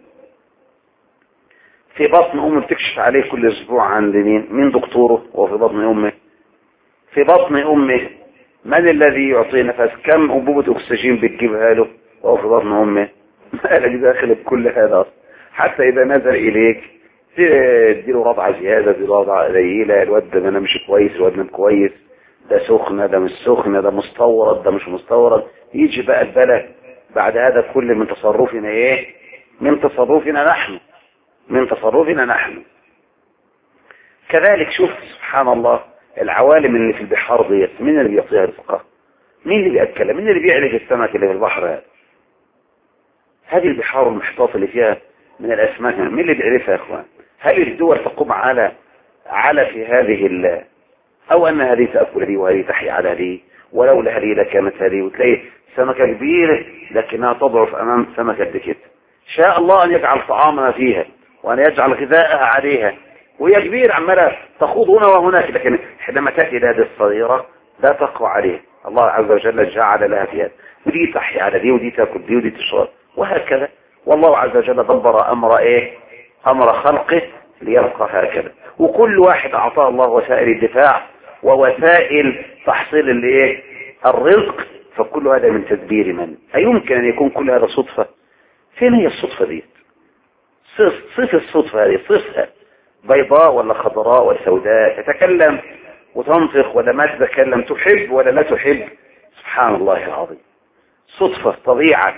في بطن أمه بتكشف عليه كل أسبوع عند مين؟ من دكتوره وفي بطن أمه. في بطن أمه من الذي يعطيه نفس؟ كم أنبوبة أكسجين بتجيبها له وهو في بطن أمه؟ مالك داخل بكل هذا؟ حتى إذا نزل إليك تديله رضعة زيادة، تديله رضعة قليلة، الواد ده أنا مش كويس، الواد ده كويس، ده سخنة ده مش سخنة، ده مستورد ده مش مستورد، يجي بقى البلد بعد هذا كل من تصرفنا ايه؟ من تصرفنا نحن من تصرفنا نحن. كذلك شوف سبحان الله العوالم اللي في البحار ديت، مين اللي بيعطيها رزقها؟ مين اللي بيأكلها؟ مين اللي بيعلج السمك اللي في البحر هذا؟ هذه البحار المحيطات اللي فيها من الأسماء. مين اللي بيعرفها يا إخوان؟ هل الدول تقوم على على في هذه ال أو أن هذه تأكل هذه وهذه تحيا على هذه، ولولا هذه لكانت هذه، وتلاقي سمكة كبيرة لكنها تضعف أمام سمكة بكت. شاء الله أن يجعل طعامها فيها وأن يجعل غذائها عليها، وهي كبيرة عمالة تخوض هنا وهناك، لكن حينما تأتي إلى هذه الصغيرة لا تقوى عليه. الله عز وجل جعل لها فيها، ودي تحيا على دي ودي تأكل دي ودي تشرب وهكذا. والله عز وجل دبر أمر إيه؟ أمر خلقه ليبقى هكذا. وكل واحد أعطاه الله وسائل الدفاع ووسائل تحصيل الايه؟ الرزق. فكل هذا من تدبير من. أيمكن أن يكون كل هذا صدفة؟ فين هي الصدفة دي؟ صف الصدفة هذه، صفها بيضاء ولا خضراء ولا سوداء، تتكلم وتنطق ولا ما تتكلم، تحب ولا لا تحب. سبحان الله العظيم. صدفة طبيعة،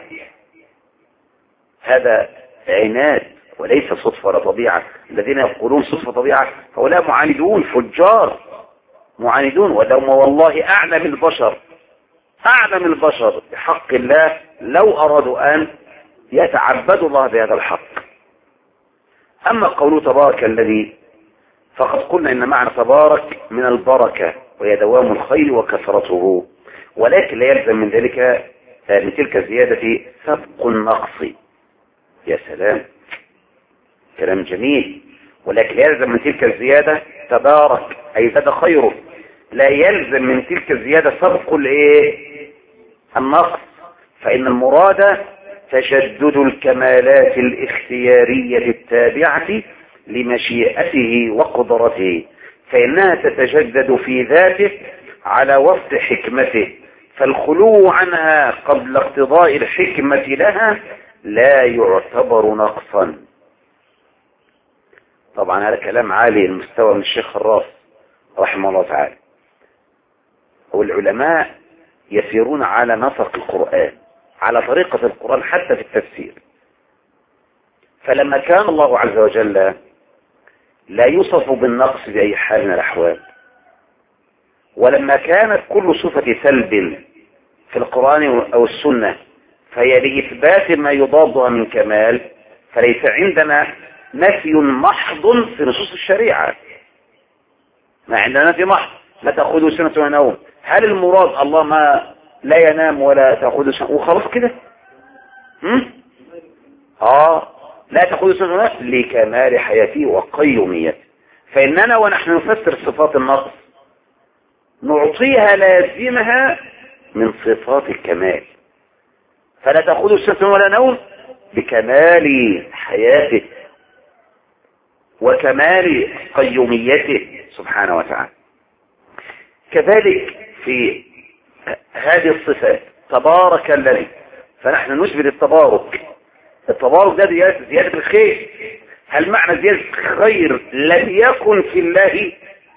هذا عناد وليس صدفة ولا طبيعة. الذين يقولون صدفة طبيعة هؤلاء معاندون فجار معاندون، ولهم والله أعلم البشر أعلم البشر بحق الله لو أرادوا أن يتعبدوا الله بهذا الحق. أما قوله تبارك الذي، فقد قلنا إن معنى تبارك من البركة وهي دوام الخير وكثرته، ولكن لا يلزم من ذلك من تلك الزيادة سبق النقص. يا سلام، كلام جميل. ولكن لا يلزم من تلك الزيادة تبارك أي زاد خيره، لا يلزم من تلك الزيادة سبق الايه؟ النقص. فإن المراد تجدد الكمالات الاختيارية التابعة لمشيئته وقدرته، فإنها تتجدد في ذاته على وفق حكمته، فالخلو عنها قبل اقتضاء الحكمة لها لا يعتبر نقصا. طبعا هذا كلام عالي المستوى من الشيخ خراف رحمه الله تعالى. والعلماء يسيرون على نسق القرآن، على طريقة القرآن حتى في التفسير. فلما كان الله عز وجل لا يوصف بالنقص بأي حال من الأحوال، ولما كانت كل صفة سلب في القرآن أو السنة فهي لإثبات ما يضادها من كمال، فليس عندنا نفي محض في نصوص الشريعة. ما عندنا نفي محض، لا تأخذه سنة ولا نوم. هل المراد الله ما لا ينام ولا تأخذه سنة وخلاص كده؟ اه لا تأخذه سنة ولا نوم لكمال حياته وقيوميته. فإننا ونحن نفسر صفات النقص نعطيها لازمها من صفات الكمال. فلا تأخذه سنة ولا نوم بكمال حياته وكمال قيوميته سبحانه وتعالى. كذلك في هذه الصفات تبارك الذي، فنحن نثبت التبارك. التبارك ده زيادة الخير. هل معنى زيادة الخير لم يكن في الله؟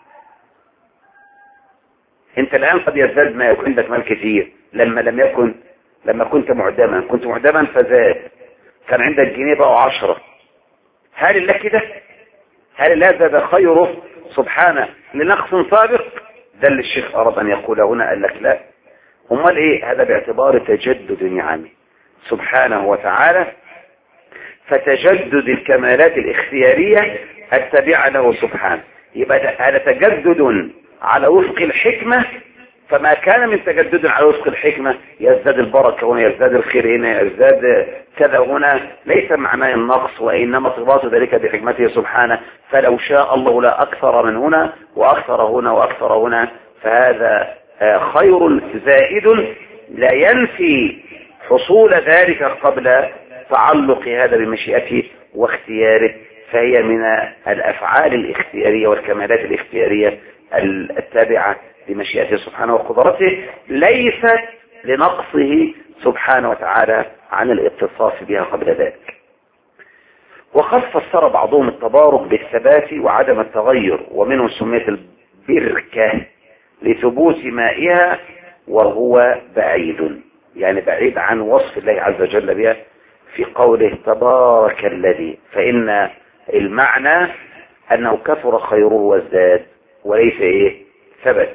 انت الآن قد يزداد ما يكون عندك مال كثير، لما لم يكن لما كنت معدما كنت معدما فزاد، كان عندك جنيه بقى عشرة. هل الله كده؟ هل الله زاد خيره سبحانه لنقص سابق؟ ده اللي الشيخ أراد أن يقول هنا، قال لك لا. امال ايه؟ هذا باعتبار تجدد نعمه سبحانه وتعالى، فتجدد الكمالات الاختيارية التابعة له سبحانه. يبقى هذا تجدد على وفق الحكمة، فما كان من تجدد على وفق الحكمة يزداد البركة هنا، يزداد الخير هنا، يزداد كذا هنا، ليس معناه النقص، وإنما ارتباط ذلك بحكمته سبحانه. فلو شاء الله لا أكثر من هنا وأكثر هنا وأكثر هنا، فهذا خير زائد لا ينفي حصول ذلك قبل تعلق هذا بمشيئته واختياره. فهي من الأفعال الاختيارية والكمالات الاختيارية التابعة لمشيئته سبحانه وقدرته، ليست لنقصه سبحانه وتعالى عن الاتصاف بها قبل ذلك. وقد فسر بعضهم التبارك بالثبات وعدم التغير، ومنهم سميت البركة لثبوت مائها وهو بعيد، يعني بعيد عن وصف الله عز وجل بها في قوله تبارك الذي، فإن المعنى أنه كثر خيره وازداد وليس إيه ثبت.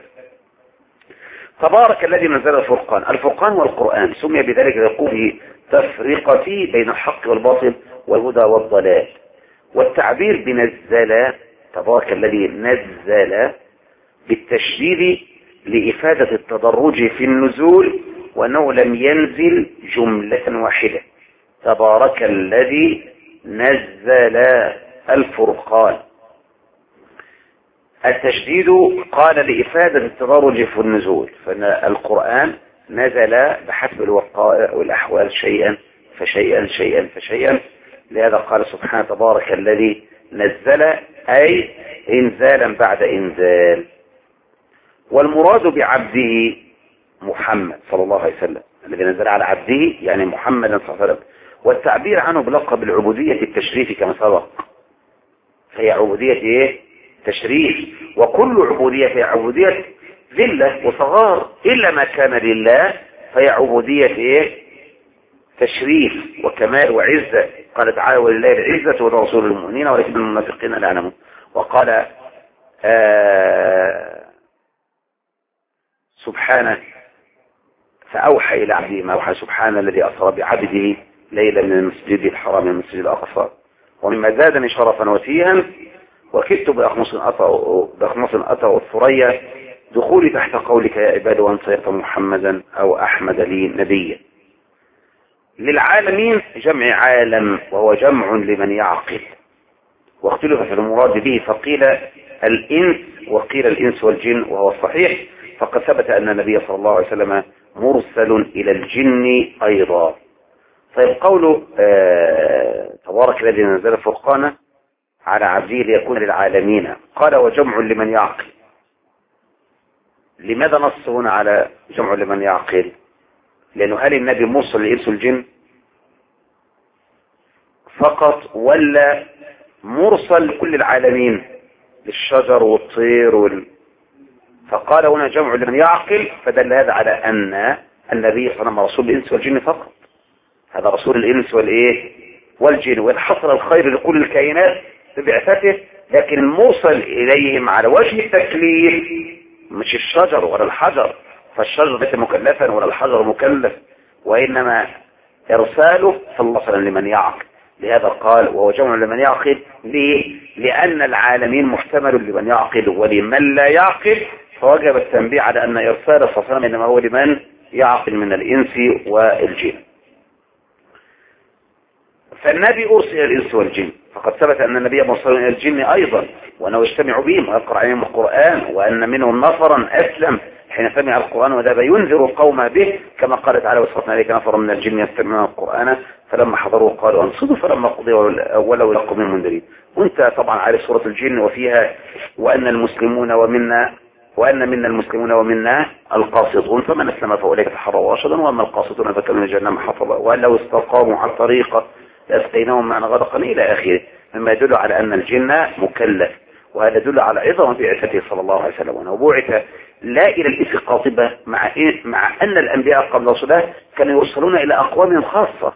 تبارك الذي نزل الفرقان. الفرقان والقرآن سمي بذلك لقوله تفرقتي بين الحق والباطل والهدى والضلال. والتعبير بنزل تبارك الذي نزل بالتشديد لإفادة التدرج في النزول، وأنه لم ينزل جملة واحدة. تبارك الذي نزل الفرقان. التشديد قال لإفادة التدرج في النزول، فإن القرآن نزل بحسب الوقائع والأحوال شيئا فشيئا شيئا فشيئا. لهذا قال سبحانه تبارك الذي نزل، أي إنزالا بعد إنزال. والمراد بعبده محمد صلى الله عليه وسلم، الذي نزل على عبده يعني محمد صلى الله عليه وسلم. والتعبير عنه بلقب العبودية التشريف كما سبق، فهي عبودية ايه؟ تشريف. وكل عبودية هي عبودية ذلة وصغار، إلا ما كان لله فهي عبودية ايه؟ تشريف وكمال وعزة. قال تعالى ولله العزة ولرسول المؤمنين ولكن المنافقين لا يعلمون. وقال آه سبحانه فأوحى إلى عبده ما أوحى. سبحان الذي أسرى بعبده ليلا من المسجد الحرام من المسجد الأقصى. ومما زادني شرفا وتيها وكدت بأخمص أطأ بأخمص أطأ الثريا دخولي تحت قولك يا عباد وأن صيرت محمدا أو أحمد لي نبيا. للعالمين جمع عالم، وهو جمع لمن يعقل، واختلف في المراد به، فقيل الإنس وقيل الإنس والجن، وهو الصحيح. فقد ثبت أن النبي صلى الله عليه وسلم مرسل إلى الجن أيضا. طيب قوله آه تبارك الذي نزل الفرقان على عبده ليكون للعالمين، قال وجمع لمن يعقل. لماذا نص هنا على جمع لمن يعقل؟ لأنه هل النبي مرسل للإنس والجن فقط، ولا مرسل لكل العالمين للشجر والطير وال... فقال هنا جمع لمن يعقل، فدل هذا على أن النبي صلى الله عليه وسلم رسول الإنس والجن فقط. هذا رسول الإنس والإيه والجن، والحصل الخير لكل الكائنات ببعثته، لكن الموصل إليهم على وجه التكليف مش الشجر ولا الحجر، فالشجر ليس مكلفا ولا الحجر مكلف، وإنما إرساله صلى الله عليه وسلم لمن يعقل. لهذا قال وهو جمع لمن يعقل. ليه؟ لأن العالمين محتمل لمن يعقل، ولمن لا يعقل فوجب التنبيه على أن إرسال صلى الله عليه وسلم إنما هو لمن يعقل من الإنس والجن. فالنبي أرسل إلى الإنس والجن، فقد ثبت أن النبي مرسل إلى الجن أيضا، وأنه يجتمع بهم ويقرأ عليهم القرآن، وأن منهم نفرا أسلم حين سمع القرآن وذهب ينذر قومه به، كما قال تعالى وصفنا إليك نفرا من الجن يستمعون القرآن فلما حضروا قالوا أنصتوا فلما قضي ولوا لقوا من منذرين. وأنت طبعا عارف سورة الجن وفيها وأن المسلمون ومنا وأن منا المسلمون ومنا القاسطون فمن أسلم فأولئك تحروا رشدا وأما القاسطون فكانوا من جهنم حطبا وأن لو استقاموا على الطريقة لأسقيناهم معنا غدقا إلى آخره، مما يدل على أن الجن مكلف. وهذا يدل على عظم بعثته صلى الله عليه وسلم، وأنه بعث لا إلى الإنس قاطبة، مع إيه؟ مع أن الأنبياء قبل رسله كانوا يرسلون إلى أقوام خاصة،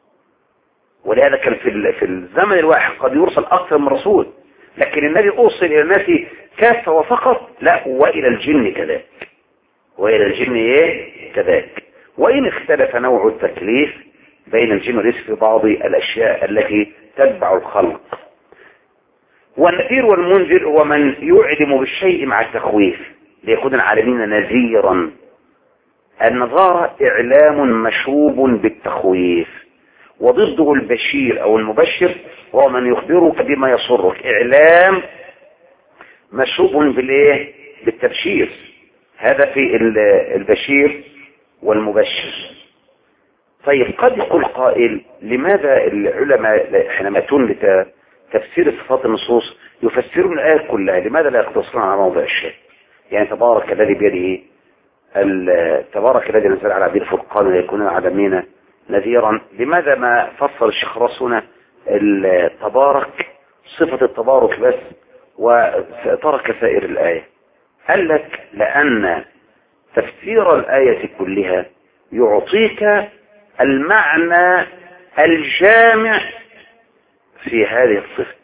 ولهذا كان في في الزمن الواحد قد يرسل أكثر من رسول، لكن النبي أرسل إلى الناس كافة وفقط، لا وإلى الجن كذلك، وإلى الجن إيه كذلك. وإن اختلف نوع التكليف بين الجن والإنس في بعض الأشياء التي تتبع الخلق. والنذير والمنذر هو من يعلم بالشيء مع التخويف ليكون العالمين نذيرا. النظارة إعلام مشوب بالتخويف، وضده البشير أو المبشر هو من يخبرك بما يسرك، إعلام مشوب بالإيه بالتبشير. هذا في البشير والمبشر. طيب قد يقول قائل لماذا العلماء حينما يأتون لتفسير صفات النصوص يفسرون الآية كلها، لماذا لا يقتصرون على موضع الشيء؟ يعني تبارك الذي بيده تبارك الذي نزل على عبده الفرقان ليكون العالمين نذيرا، لماذا ما فسر الشيخ رسولنا التبارك صفة التبارك بس وترك سائر الآية؟ قال لك لأن تفسير الآية كلها يعطيك المعنى الجامع في هذه الصفة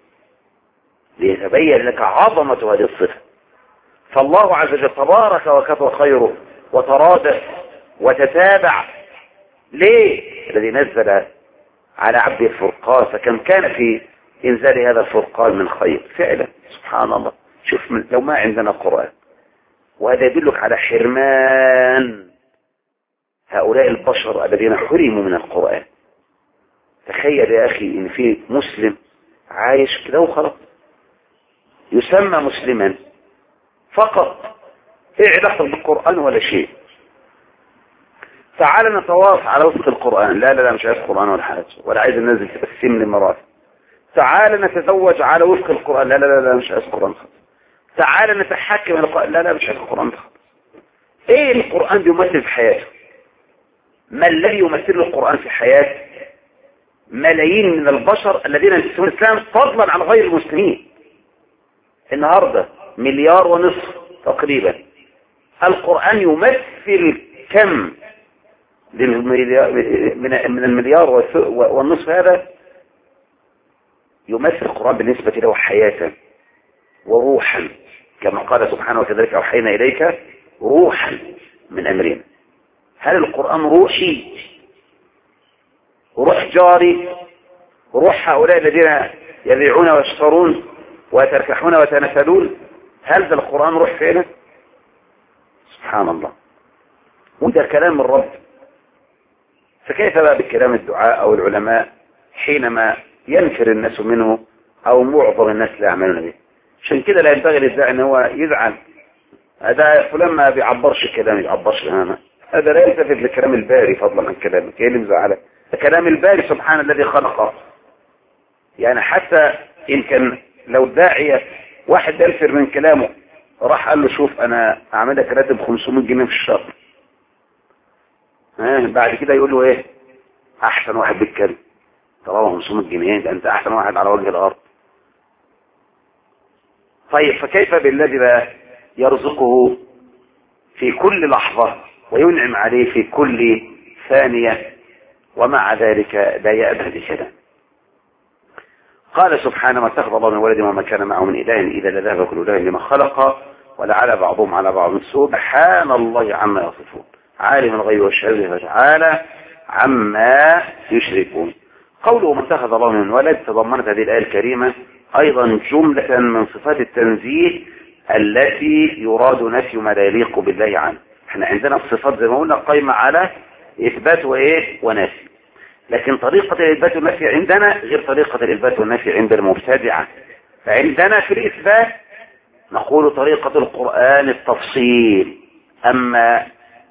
ليتبين لك عظمة هذه الصفة. فالله عز وجل تبارك وكثر خيره وترادف وتتابع. ليه؟ الذي نزل على عبده الفرقان، فكم كان في إنزال هذا الفرقان من خير فعلا. سبحان الله، شوف من لو ما عندنا قرآن، وهذا يدلك على حرمان هؤلاء البشر الذين حرموا من القرآن. تخيل يا أخي إن في مسلم عايش كده وخلاص، يسمى مسلما فقط، ايه علاقة بالقرآن ولا شيء. تعال نتواصل على وفق القرآن، لا لا لا مش عايز قرآن ولا حاجة، ولا عايز ننزل تقسيم للمرات. تعال نتزوج على وفق القرآن، لا لا لا, لا مش عايز قرآن خالص. تعال نتحكم القرآن، لا لا مش عايز قرآن خالص. ايه القرآن بيمثل في حياته؟ ما الذي يمثل القرآن في حياة ملايين من البشر الذين ينتسبون الإسلام فضلا عن غير المسلمين؟ النهاردة مليار ونصف تقريبا، القرآن يمثل كم من المليار والنصف هذا؟ يمثل القرآن بالنسبة له حياة وروحا، كما قال سبحانه وكذلك أوحينا إليك روحا من أمرنا. هل القرآن روحي؟ روح جاري؟ روح هؤلاء الذين يبيعون ويشترون ويتركحون ويتنفلون؟ هل ذا القرآن روح فعلا؟ سبحان الله، وده كلام الرب. فكيف بقى بكلام الدعاء أو العلماء حينما ينفر الناس منه أو معظم الناس لا يعملون به؟ عشان كده لا ينبغي للداعي ان هو يزعل، هذا فلان ما بيعبرش الكلام، ما بيعبرش الهامة، هذا لا يلتفت لكلام الباري فضلا عن كلامك. ايه اللي مزعلك؟ كلام الباري سبحان الذي خلقه. يعني حتى إن كان لو الداعية واحد ينفر من كلامه راح قال له شوف انا اعمل لك راتب خمسمائة جنيه في الشهر، ها بعد كده يقول له ايه؟ احسن واحد بيتكلم. طالما خمسمائة جنيه ده انت احسن واحد على وجه الارض. طيب فكيف بالذي لا يرزقه في كل لحظة وينعم عليه في كل ثانية ومع ذلك لا يأبه بكذا؟ قال سبحانه: ما اتخذ الله من ولد وما كان معه من إله إذا لذهب كل إله لما خلق ولعلى بعضهم على بعض. سبحان الله عما يصفون، عالم الغيب والشهادة فتعالى عما يشركون. قوله ما اتخذ الله من ولد تضمنت هذه الآية الكريمة أيضا جملة من صفات التنزيه التي يراد نفي ما لا يليق بالله عنه. احنا عندنا الصفات زي ما قلنا قائمة على إثبات وإيه ونفي، لكن طريقة الإثبات والنفي عندنا غير طريقة الإثبات والنفي عند المبتدعة. فعندنا في الإثبات نقول طريقة القرآن التفصيل، أما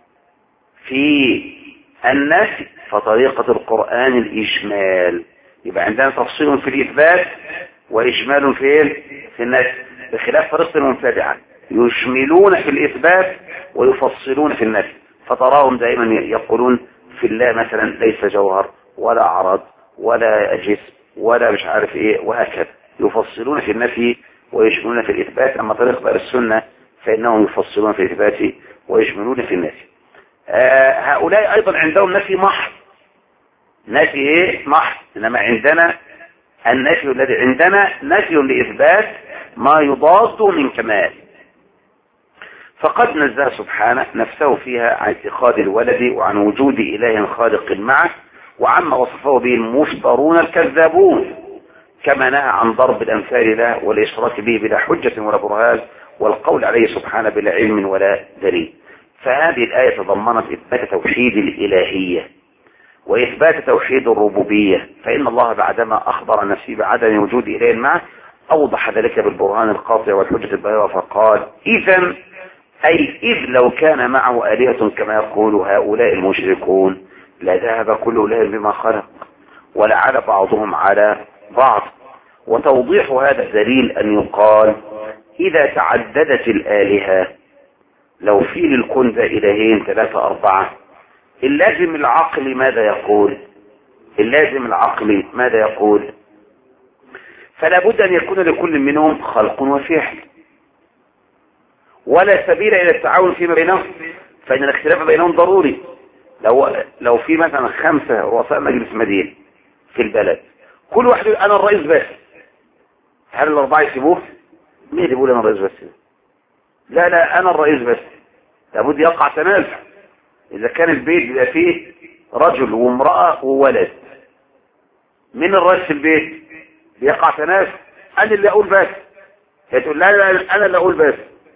في النفي فطريقة القرآن الإجمال. يبقى عندنا تفصيل في الإثبات وإجمال في في النفي، بخلاف طريقة المبتدعة يجملون في الإثبات ويفصلون في النفي. فتراهم دائما يقولون في الله مثلا ليس جوهر ولا أعراض ولا جسم ولا مش عارف إيه وهكذا، يفصلون في النفي ويجملون في الإثبات. أما طريقة السنة فإنهم يفصلون في الإثبات ويجملون في النفي. آه هؤلاء أيضا عندهم نفي محض، نفي إيه محض، إنما عندنا النفي الذي عندنا نفي لإثبات ما يضاد من كمال. فقد نزه سبحانه نفسه فيها عن اتخاذ الولد وعن وجود إله خالق معه، وعما وصفه به المفترون الكذابون، كما نهى عن ضرب الأمثال له والإشراك به بلا حجة ولا برهان والقول عليه سبحانه بلا علم ولا دليل. فهذه الآية تضمنت إثبات توحيد الإلهية وإثبات توحيد الربوبية، فإن الله بعدما أخبر نفسه بعدم وجود إله معه أوضح ذلك بالبرهان القاطع والحجة البالغة، فقال: إذن أي إذ لو كان معه آلهة كما يقول هؤلاء المشركون لذهب كل إله بما خلق ولعلى بعضهم على بعض. وتوضيح هذا الدليل أن يقال: إذا تعددت الآلهة، لو في للكون ذا إلهين ثلاثة أربعة، اللازم العقل ماذا يقول؟ اللازم العقل ماذا يقول؟ فلا بد أن يكون لكل منهم خلق وفعل، ولا سبيل إلى التعاون فيما بينهم، فإن الاختلاف بينهم ضروري. لو لو في مثلا خمسة رؤساء مجلس مدينة في البلد، كل واحد يقول أنا الرئيس بس، هل الأربعة يسيبوه؟ مين اللي يقول أنا الرئيس بس؟ لا لا أنا الرئيس بس. لابد يقع تنازع. إذا كان البيت بيبقى فيه رجل وامرأة وولد، من الراجل في البيت بيقع تنافس، انا اللي اقول بس، هي تقول لا لا انا اللي اقول بس.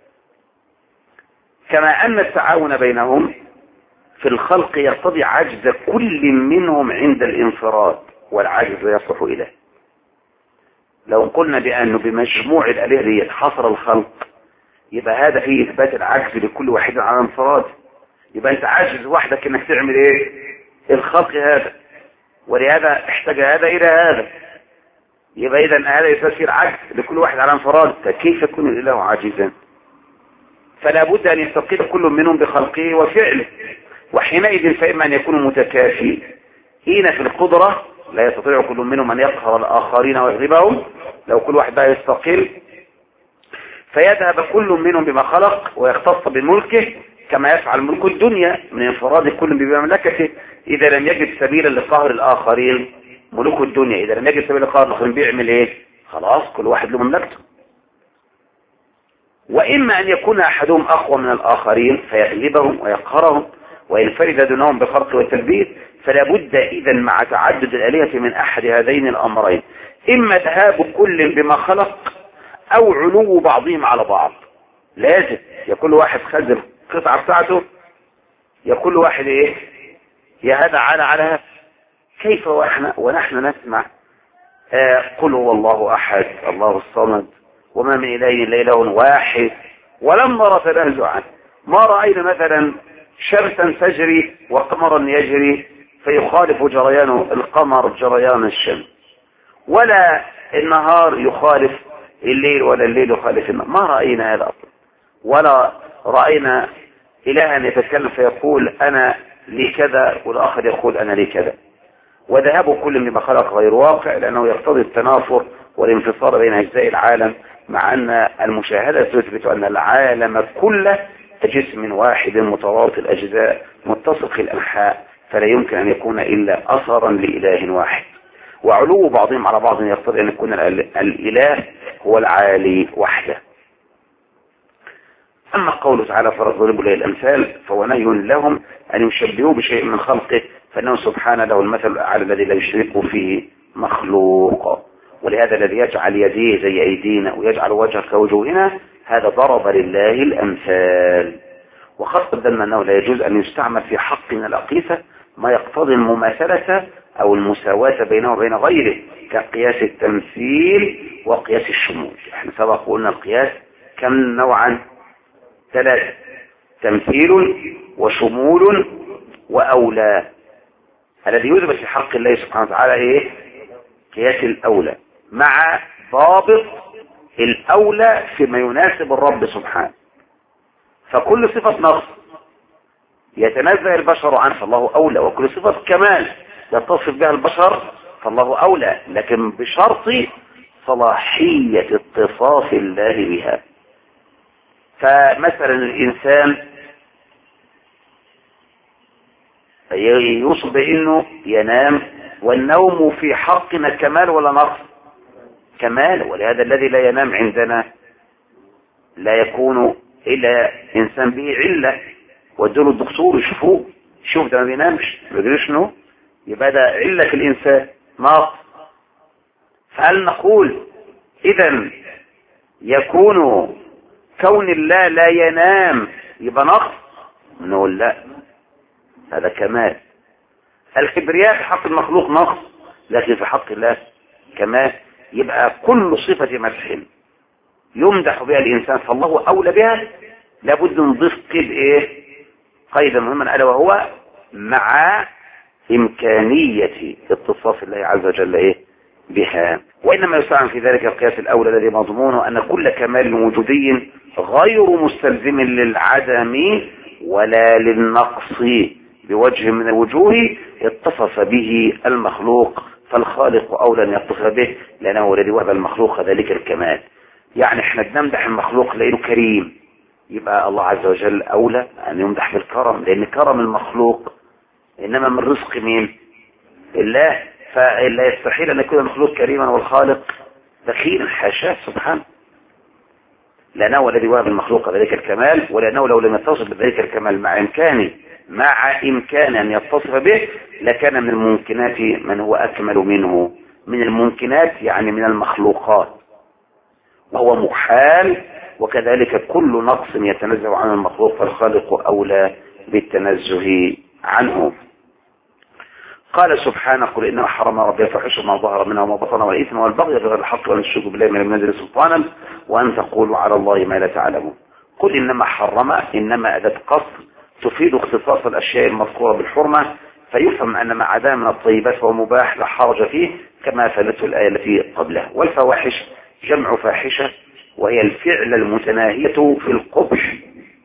كما ان التعاون بينهم في الخلق يقتضي عجز كل منهم عند الانفراد، والعجز يصلح اليه. لو قلنا بانه بمجموع الالهه دي حصر الخلق، يبقى هذا فيه اثبات العجز لكل واحد على انفراد. يبقى انت عاجز وحدك انك تعمل ايه الخلق هذا، ولهذا احتاج هذا الى هذا. يبقى اذا هذا يفسر عجز لكل واحد على انفراد. كيف يكون الاله عاجزا؟ فلا بد ان يستقل كل منهم بخلقه وفعله، وحينئذ فاما ان يكونوا متكافي حين في القدره، لا يستطيع كل منهم ان يقهر الاخرين ويغلبهم. لو كل واحد بقى يستقل فيذهب كل منهم بما خلق ويختص بملكه، كما يفعل ملك الدنيا من انفراد كل بمملكته. اذا لم يجد سبيلا لقهر الاخرين، ملوك الدنيا اذا لم يجد سبيلا لقهر الاخرين بيعمل ايه؟ خلاص كل واحد له مملكته. واما ان يكون احدهم اقوى من الاخرين فيغلبهم ويقهرهم وينفرد دونهم بخرق والتلبيس، فلا بد اذا مع تعدد الالهه من احد هذين الامرين، اما ذهاب كل بما خلق او علو بعضهم على بعض. لازم يا كل واحد خد القطعه بتاعته، يا كل واحد ايه يا هذا على على هذا. كيف واحنا ونحن نسمع آه قل هو الله احد الله الصمد وما من اله الا اله واحد ولم نرى تنازعا. ما راينا مثلا شمسا تجري وقمرا يجري فيخالف جريان القمر جريان الشمس، ولا النهار يخالف الليل ولا الليل يخالف النهار. ما راينا هذا اصلا، ولا راينا الها يتكلم فيقول انا لي كذا والاخر يقول انا لي كذا. وذهاب كل بما خلق غير واقع، لانه يقتضي التنافر والانفصال بين اجزاء العالم، مع ان المشاهده تثبت ان العالم كله جسم واحد متواطئ الاجزاء متسق الانحاء، فلا يمكن ان يكون الا اثرا لاله واحد. وعلو بعضهم على بعض يقتضي ان يكون الاله هو العالي وحده. اما قوله تعالى فاضربوا له الامثال فهو نهي لهم ان يشبهوا بشيء من خلقه، فانه سبحانه له المثل الاعلى الذي لا يشرك فيه مخلوق. ولهذا الذي يجعل يديه زي ايدينا ويجعل وجهه كوجوهنا هذا ضرب لله الامثال. وقد قدمنا انه لا يجوز ان يستعمل في حق من الاقيسه ما يقتضي المماثله او المساواه بينه وبين غيره، كقياس التمثيل وقياس الشمول. احنا سبق قلنا القياس كم نوعا؟ ثلاثه: تمثيل وشمول واولى. الذي يثبت في حق الله سبحانه وتعالى ايه؟ قياس الاولى، مع ضابط الاولى فيما يناسب الرب سبحانه. فكل صفة نقص يتنزه البشر عنه فالله اولى، وكل صفة كمال يتصف بها البشر فالله اولى، لكن بشرط صلاحية اتصاف الله بها. فمثلا الانسان يوصف بانه ينام، والنوم في حقنا كمال ولا نقص؟ كمال. ولهذا الذي لا ينام عندنا لا يكون الا انسان به عله، ودول الدكتور يشوفوه، شوف ده ما بينامش ما بيجريش نوم، يبقى ده عله في الانسان ناقص. فهل نقول اذا يكون كون الله لا ينام يبقى نقص؟ نقول لا، هذا كمال. الكبرياء في حق المخلوق نقص، لكن في حق الله كمال. يبقى كل صفة مدح يمدح بها الإنسان فالله أولى بها، لابد نضيف قيد إيه؟ قيدا مهما، ألا وهو مع إمكانية اتصاف الله عز وجل إيه؟ بها. وإنما يستعمل في ذلك القياس الأولى الذي مضمونه أن كل كمال وجودي غير مستلزم للعدم ولا للنقص بوجه من الوجوه اتصف به المخلوق، فالخالق أولى أن يتصف به لأنه الذي وهب المخلوق ذلك الكمال. يعني احنا بنمدح المخلوق لأنه كريم، يبقى الله عز وجل أولى أن يمدح بالكرم، لأن كرم المخلوق إنما من رزق مين؟ الله. فلا يستحيل أن يكون المخلوق كريما والخالق بخيلا، حاشاه سبحانه، لأنه الذي وهب المخلوق ذلك الكمال، ولأنه لو لم يتصف بذلك الكمال مع إمكانه مع إمكان أن يتصف به لكان من الممكنات من هو أكمل منه، من الممكنات يعني من المخلوقات، وهو محال، وكذلك كل نقص يتنزه عن المخلوق فالخالق أولى بالتنزه عنه. قال سبحانه: قل إنما حرم ربي الفواحش ما ظهر منها وما بطن والإثم والبغي بغير الحق وأن تشركوا بالله ما لم ينزل سلطانا وأن تقولوا على الله ما لا تعلمون. قل إنما حرم، إنما أداة قصر تفيد اختصاص الأشياء المذكورة بالحرمة، فيفهم أن ما عدا من الطيبات فهو مباح لا حرج فيه كما فلته الآية التي قبلها. والفواحش جمع فاحشة، وهي الفعل المتناهية في القبح،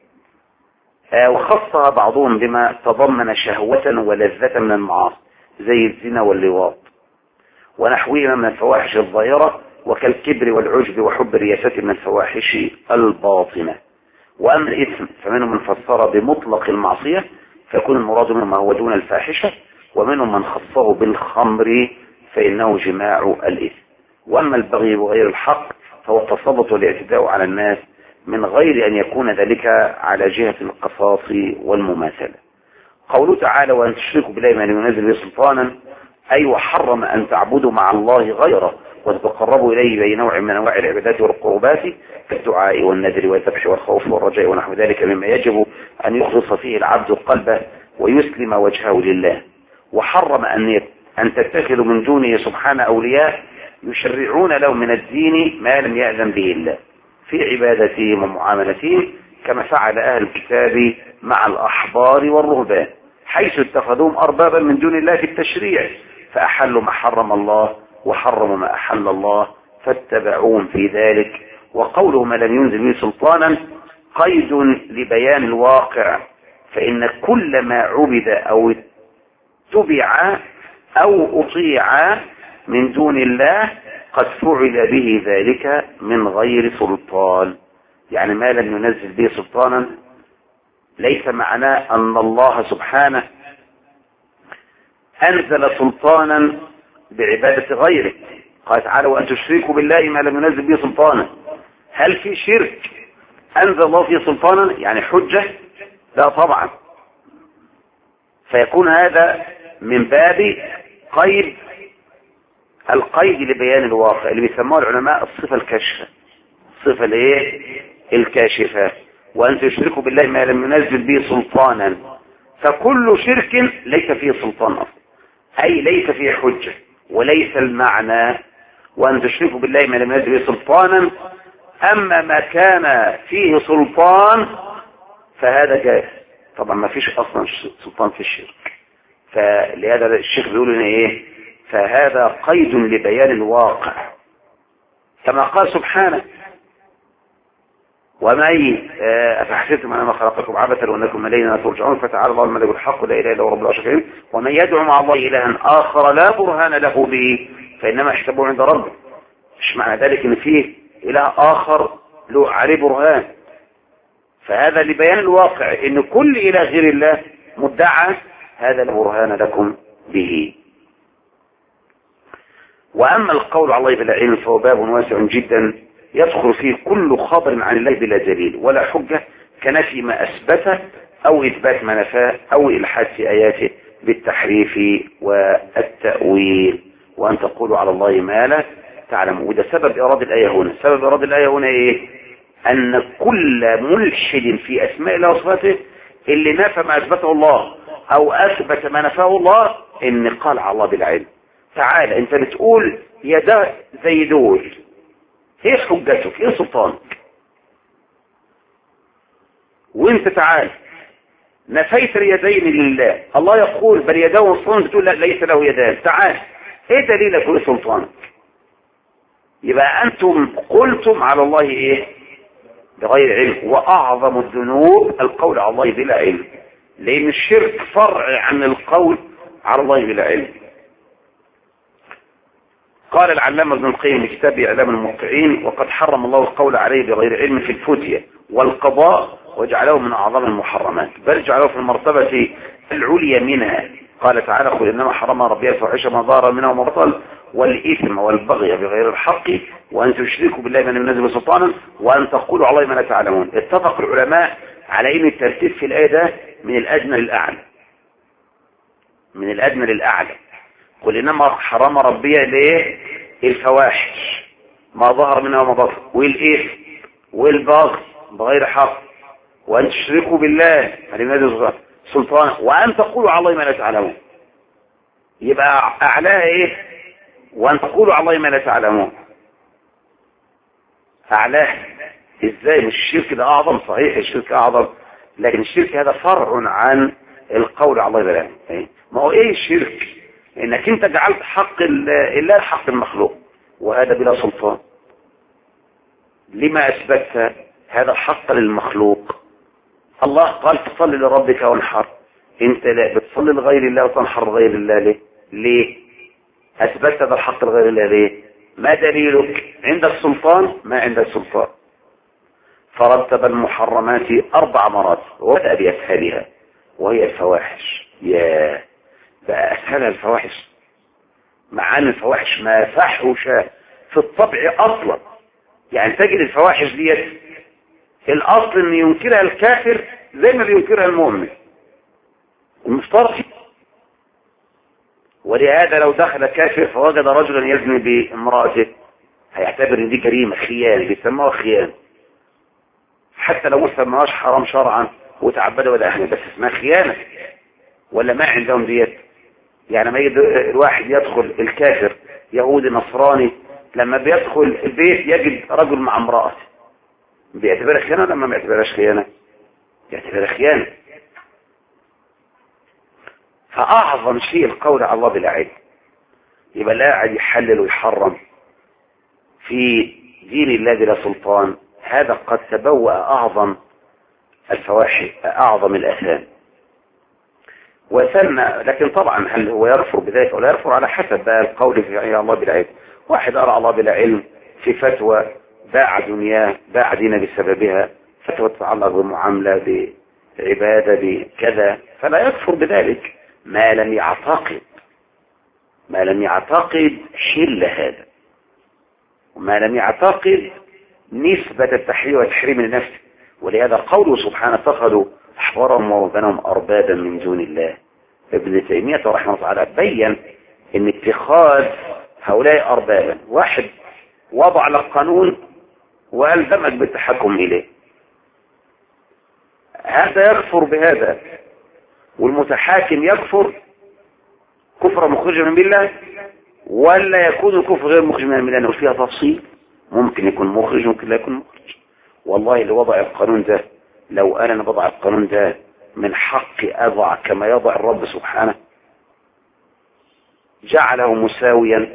آه وخصها بعضهم بما تضمن شهوة ولذة من المعاصي زي الزنا واللواط ونحوهما من الفواحش الظاهرة، وكالكبر والعجب وحب الرياسة من الفواحش الباطنة. وأما الإثم فمنهم من فسر بمطلق المعصية فيكون المراد منه ما هو دون الفاحشة، ومنهم من خصه بالخمر فإنه جماع الإثم. وأما البغي بغير الحق فهو التسلط والاعتداء على الناس من غير أن يكون ذلك على جهة القصاص والمماثلة. قوله تعالى: وأن تشركوا بالله ما لم ينزل به سلطانا، أي وحرم أن تعبدوا مع الله غيره وتتقربوا إليه بنوع من أنواع العبادات والقربات كالدعاء والنذر والذبح والخوف والرجاء ونحو ذلك مما يجب أن يخلص فيه العبد قلبه ويسلم وجهه لله. وحرم أن أن تتخذوا من دونه سبحانه أولياء يشرعون له من الدين ما لم يأذن به الله في عبادتهم ومعاملتهم، كما فعل أهل الكتاب مع الأحبار والرهبان حيث اتخذوهم أربابا من دون الله في التشريع، فأحلوا ما حرم الله وحرموا ما أحل الله فاتبعوهم في ذلك. وقوله ما لم ينزل به سلطانا قيد لبيان الواقع، فإن كل ما عبد أو اتبع أو أطيع من دون الله قد فعل به ذلك من غير سلطان. يعني ما لم ينزل به سلطانا ليس معناه أن الله سبحانه أنزل سلطانا بعبادة غيره. قال تعالى: وأن تشركوا بالله ما لم ينزل به سلطانا. هل في شرك أنزل الله فيه سلطانا يعني حجة؟ لا طبعا. فيكون هذا من باب قيد القيد لبيان الواقع اللي بيسموه العلماء الصفة الكاشفة. الصفة الايه؟ الكاشفة. وأن تشركوا بالله ما لم ينزل به سلطانا، فكل شرك ليس فيه سلطان أصلا، أي ليس فيه حجة، وليس المعنى وأن تشركوا بالله ما لم ينزل به سلطانا. أما ما كان فيه سلطان فهذا جائز. طبعا ما فيش أصلا سلطان في الشرك، فلهذا الشيخ بيقول لنا إيه؟ فهذا قيد لبيان الواقع، كما قال سبحانه: ومن أفحسبتم أنما خلقكم عبثا وأنكم إلينا لا ترجعون فتعالى الله الملك الحق لا إله إلا هو رب العرش الكريم ومن يدعو مع الله إلها آخر لا برهان له به فإنما حسابه عند ربه. مش معنى ذلك إن فيه إله آخر له عليه برهان، فهذا لبيان الواقع إن كل إله غير الله مدعى هذا لا برهان لكم به. وأما القول على الله بلا علم فهو باب واسع جدا يدخل فيه كل خبر عن الله بلا دليل ولا حجة، كنفي ما أثبته أو إثبات ما نفاه أو إلحاد في آياته بالتحريف والتأويل، وأن تقولوا على الله ما لا تعلمون. وده سبب إرادة الآية هنا. سبب إرادة الآية هنا إيه؟ أن كل ملحد في أسماء الله وصفاته اللي نفى ما أثبته الله أو أثبت ما نفاه الله إن قال على الله بالعلم. تعال أنت بتقول يا ده زي دول، ايه حجتك؟ ايه سلطانك؟ وانت تعال نفيت اليدين لله، الله يقول بل يداه مبسوطتان، تقول لا ليس له يدان. تعال ايه دليلك وايه سلطانك؟ يبقى انتم قلتم على الله ايه؟ بغير علم. واعظم الذنوب القول على الله بلا علم، لان الشرك فرع عن القول على الله بلا علم. قال العلامة ابن القيم في كتاب إعلام الموقعين: وقد حرم الله القول عليه بغير علم في الفتية والقضاء وجعله من أعظم المحرمات، بل جعله في المرتبة العليا منها. قال تعالى: قل إنما حرم ربي الفواحش ما ظهر منها وما بطن والإثم والبغي بغير الحق وأن تشركوا بالله ما لم ينزل سلطانا وأن تقولوا على الله ما لا تعلمون. اتفق العلماء على أن الترتيب في الآية ده من الأدنى للأعلى، من الأدنى للأعلى. قل إنما حرم ربي ليه الفواحش ما ظهر منها وما بطن والإثم والبغي بغير حق وأن تشركوا بالله سلطان وأن تقولوا على الله ما لا تعلمون. يبقى أعلاها إيه؟ وأن تقولوا على الله ما لا تعلمون. أعلاها إزاي؟ مش الشرك ده أعظم؟ صحيح الشرك أعظم، لكن الشرك هذا فرع عن القول على الله لا. ما هو إيه الشرك؟ إنك أنت جعلت حق الله حق المخلوق وهذا بلا سلطان. لما أثبتت هذا الحق للمخلوق؟ الله قال تصلي لربك وانحر، انت لا بتصلي لغير الله وتنحر لغير الله ليه؟ ليه؟ اثبتت هذا الحق لغير الله ليه؟ ما دليلك؟ عندك سلطان؟ ما عندك سلطان. فرتب المحرمات اربع مرات وبدأ باسهلها وهي الفواحش. يا بقى اسهلها الفواحش، مع ان الفواحش ما فحش في الطبع اصلا. يعني تجد الفواحش ديت الاصل ان ينكرها الكافر زي ما بينكرها المؤمن المفترض. ولهذا لو دخل كافر فوجد رجلا يزني بامرأته هيعتبر ان دي جريمة خيانة، بيسموها خيانة حتى لو ما سموهاش حرام شرعا وتعبدوا ولا اهل، بس اسمها خيانة. ولا ما عندهم ديت؟ يعني ما يجد الواحد يدخل الكافر يهودي نصراني لما بيدخل البيت يجد رجل مع امرأته بيعتبرها خيانة لما ما يعتبرهاش خيانة؟ يعتبرها خيانة. فأعظم شيء القول على الله بلا علم. يبقى لا قاعد يحلل ويحرم في دين الله بلا سلطان، هذا قد تبوأ أعظم الفواحش أعظم الآثام. وثم لكن طبعا هل هو يرفض بذلك ولا يرفض على حسب بقى القول في الله بلا علم. واحد أرى الله بلا علم في فتوى باع دنياه باع دينه بسببها، فتوى تتعلق بمعاملة بعبادة بكذا، فلا يكفر بذلك ما لم يعتقد ما لم يعتقد حل هذا، وما لم يعتقد نسبة التحريم والتحريم لنفسه. ولهذا قوله سبحانه اتخذوا أحبارهم ورهبانهم أربابا من دون الله. ابن تيمية رحمه الله تعالى بين ان اتخاذ هؤلاء أربابا واحد وضع لك قانون وألزمك بالتحكم إليه، هذا يكفر بهذا، والمتحاكم يكفر كفر مخرج من الله، ولا يكون الكفر غير مخرج من الله؟ وفيها تفصيل، ممكن يكون مخرج ممكن لا يكون مخرج. والله اللي وضع القانون ده لو أنا بضع القانون ده من حقي أضع كما يضع الرب سبحانه، جعله مساويا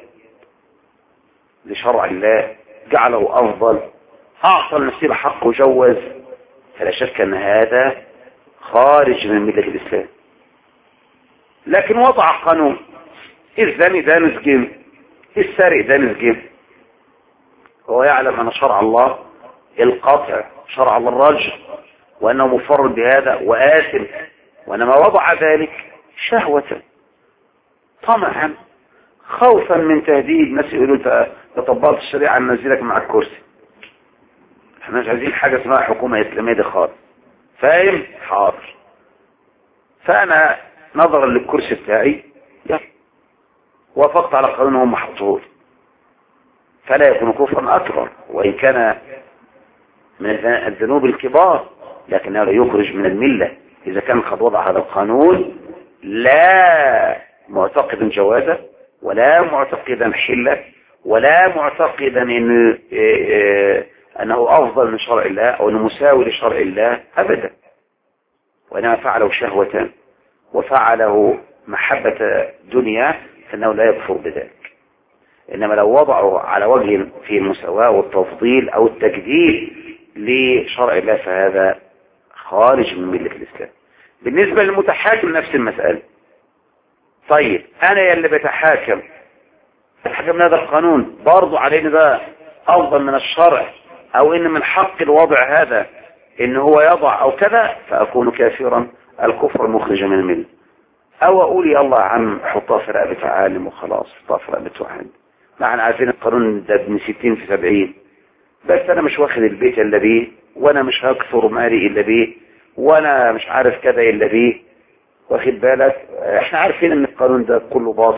لشرع الله، جعله أفضل، أعطى النسيب حقه وجوز، فلا شك أن هذا خارج من ملة الإسلام. لكن وضع قانون الزاني ده نسجن، السارق ده نسجن، هو يعلم أن شرع الله القاطع شرع الله الرجل، وأنه مفرد بهذا وآثم، وإنما وضع ذلك شهوة طمعا خوفا من تهديد. ناس يقولوا انت تطبقت الشريعة ننزلك مع الكرسي، احنا مش عايزين حاجة اسمها حكومة إسلامية دي خالص، فاهم؟ حاضر. فأنا نظرا للكرسي بتاعي يلا وافقت على قانون هم حطوه، فلا يكون كفرا أكبر وإن كان من الذنوب الكبار، لكنه لا يخرج من الملة إذا كان قد وضع هذا القانون لا معتقدا جوازه ولا معتقدا حله ولا معتقدا إن أنه أفضل من شرع الله أو أنه مساوي لشرع الله أبدا، وإنما فعله شهوة وفعله محبة دنيا فإنه لا يكفر بذلك. إنما لو وضعه على وجه في المساواة والتفضيل أو التجديد لشرع الله فهذا خارج من ملة الإسلام. بالنسبة للمتحاكم نفس المسألة. طيب أنا يلي بتحاكم أتحكم هذا القانون برضو علينا ده أفضل من الشرع، أو إن من حق الوضع هذا إن هو يضع أو كذا، فأكون كافرا الكفر المخرج من الملة. أو أقول يا الله عم حطها في رقبة عالم وخلاص، حطها في رقبة واحد، نحن عارفين القانون ده ابن ستين في سبعين، بس أنا مش واخد البيت إلا بيه، وأنا مش هكثر مالي إلا بيه، وأنا مش عارف كذا إلا بيه، واخد بالك؟ احنا عارفين ان القانون ده كله باطل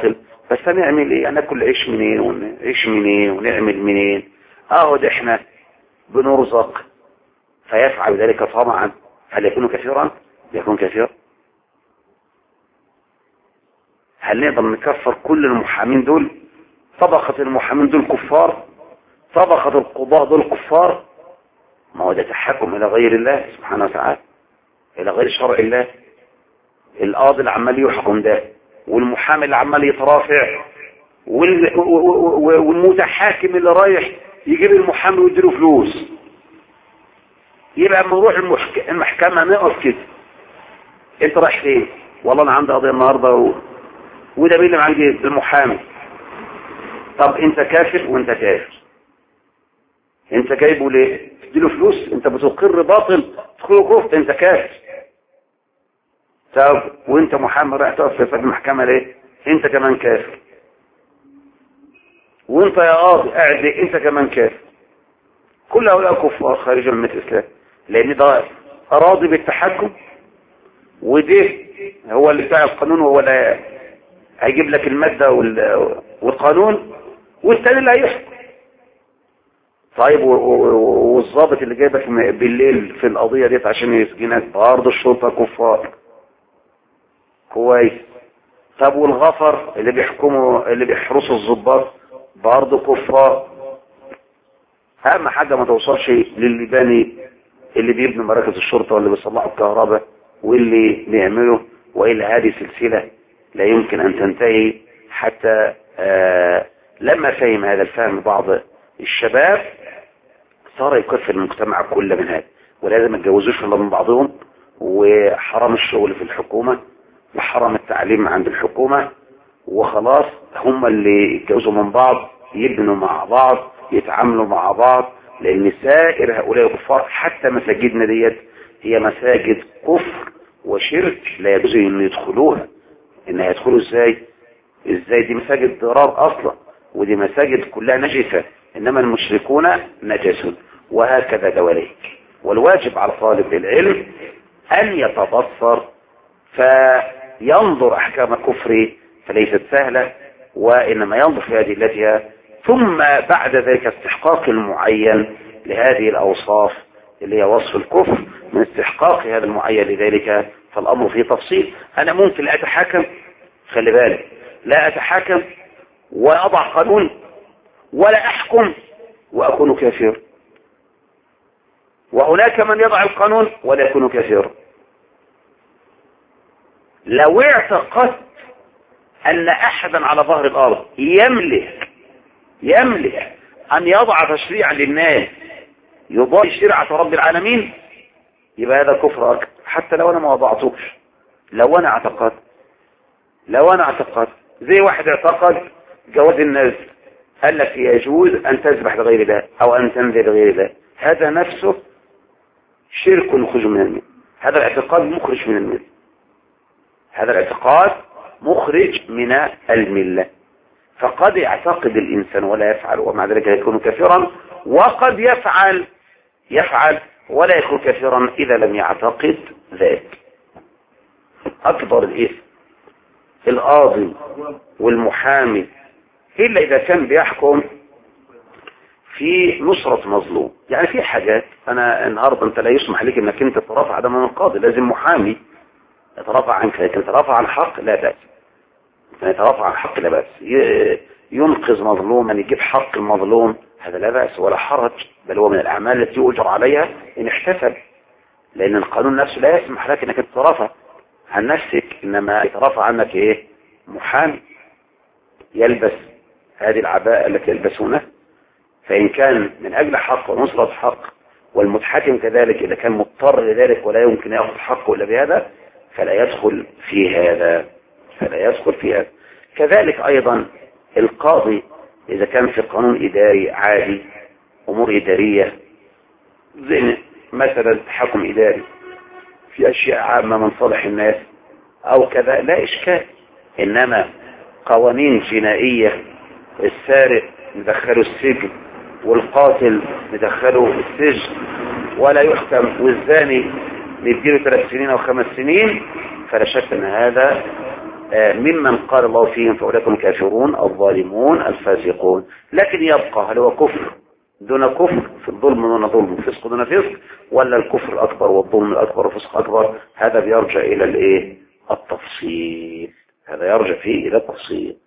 بس هنعمل ايه؟ هناكل عيش منين ونعيش منين ونعمل منين؟ اهو ده احنا بنرزق فيفعل ذلك طمعا، هل يكون كثيرا؟ يكون كثيرا. هل نقدر نكفر كل المحامين دول؟ طبقة المحامين دول كفار، طبقة القضاء دول كفار. ما هو ده تحكم الى غير الله سبحانه وتعالى، الى غير شرع الله. القاضي اللي عمال يحكم ده، والمحامي اللي عمال يترافع، والمتحاكم اللي رايح يجيب المحامي ويديله فلوس، يبقى لما نروح المحكمة نقف كده، انت رايح فين؟ والله انا عندي قضية النهاردة و... وده مين اللي معاك؟ المحامي. طب انت كافر وانت كافر، انت جايبه ليه؟ تديله فلوس؟ انت بتقر باطل تدخله كفر، انت كافر. طب وانت محامي رايح تقف في المحكمة ليه؟ انت كمان كافر. وانت يا قاضي قاعد ليه؟ انت كمان كافر. كل هؤلاء كفار خارج من الاسلام، لان ده راضي بالتحكم، وده هو اللي بتاع القانون، وهو اللي هيجيب لك المادة والقانون، والتاني اللي هيحكم. طيب والضابط اللي جايبك بالليل في القضية ديت عشان يسجنك برضه الشرطة كفار. كويس. طب والغفر اللي بيحكموا اللي بيحرسوا الضباط برضه كفار. اهم حاجة ما توصلش للي باني اللي بيبني مراكز الشرطة واللي بيصلحوا الكهرباء واللي بيعملوا، وإلا هذه سلسلة لا يمكن أن تنتهي. حتى آه لما فهم هذا الفهم بعض الشباب صار يكفر المجتمع كله من هذا، ولازم ما يتجوزوش من بعضهم، وحرام الشغل في الحكومة، وحرام التعليم عند الحكومة، وخلاص هم اللي يتجوزوا من بعض، يبنوا مع بعض، يتعاملوا مع بعض، لأن سائر هؤلاء كفار. حتى مساجدنا ديت هي مساجد كفر وشرك، لا يجوز ان يدخلوها. ان يدخلوا ازاي؟ ازاي دي مساجد ضرار اصلا، ودي مساجد كلها نجسة، انما المشركون نجس، وهكذا دواليك. والواجب على طالب العلم ان يتبصر فينظر احكام كفره، فليست سهلة، وانما ينظر في ادلتها، ثم بعد ذلك استحقاق المعين لهذه الاوصاف اللي هي وصف الكفر، من استحقاق هذا المعين لذلك فالامر فيه تفصيل. انا ممكن اتحاكم، خلي بالك، لا اتحاكم واضع قانون ولا احكم واكون كافر، وهناك من يضع القانون ولا يكون كافر. لو اعتقدت ان احدا على ظهر الارض يملك يملك ان يضع تشريعا للناس يضاهي شريعة رب العالمين، يبقى هذا كفر اكبر، حتى لو انا ما وضعتوش. لو انا اعتقد لو انا اعتقد زي واحد اعتقد جواز الناس، قال لك يجوز ان تذبح لغير الله او ان تنذر لغير الله، هذا نفسه شرك مخرج من المله. هذا الاعتقاد مخرج من المله، هذا الاعتقاد مخرج من المله. فقد يعتقد الانسان ولا يفعل ومع ذلك يكون كافرا، وقد يفعل يفعل ولا يكون كافرا اذا لم يعتقد ذلك. اكبر الاثم القاضي والمحامي الا اذا كان بيحكم في نصرة مظلوم. يعني في حاجات انا النهارده انت لا يسمح لك انك انت ترافع ده من القاضي، لازم محامي يترافع عنك، لكن ترافع عن حق لا بأس. يترافع عن حق لا بأس، ينقذ مظلوما، يجيب حق المظلوم، هذا لا بأس ولا حرج، بل هو من الأعمال التي يؤجر عليها إن احتسب، لأن القانون نفسه لا يسمح لك إنك تترافع عن نفسك، إنما يترافع عنك إيه؟ محامي يلبس هذه العباءة التي يلبسونها، فإن كان من أجل حق ونصرة حق، والمتحكم كذلك إذا كان مضطر لذلك ولا يمكن يأخذ حقه إلا بهذا، فلا يدخل في هذا فلا يدخل في هذا. كذلك أيضا القاضي إذا كان في قانون إداري عادي، أمور إدارية زي مثلا حكم إداري في أشياء عامة من صالح الناس أو كذا، لا إشكال. إنما قوانين جنائية، السارق ندخله السجن والقاتل ندخله السجن ولا يحكم، والزاني نديله ثلاث سنين أو خمس سنين، فلا شك أن هذا ممن قال الله فيهم فأولئك الكافرون الظالمون الفاسقون. لكن يبقى هل هو كفر دون كفر، في الظلم دون ظلم، فسق دون فسق، ولا الكفر الأكبر والظلم الأكبر والفسق الأكبر؟ هذا بيرجع إلى الإيه؟ التفصيل. هذا يرجع فيه إلى التفصيل.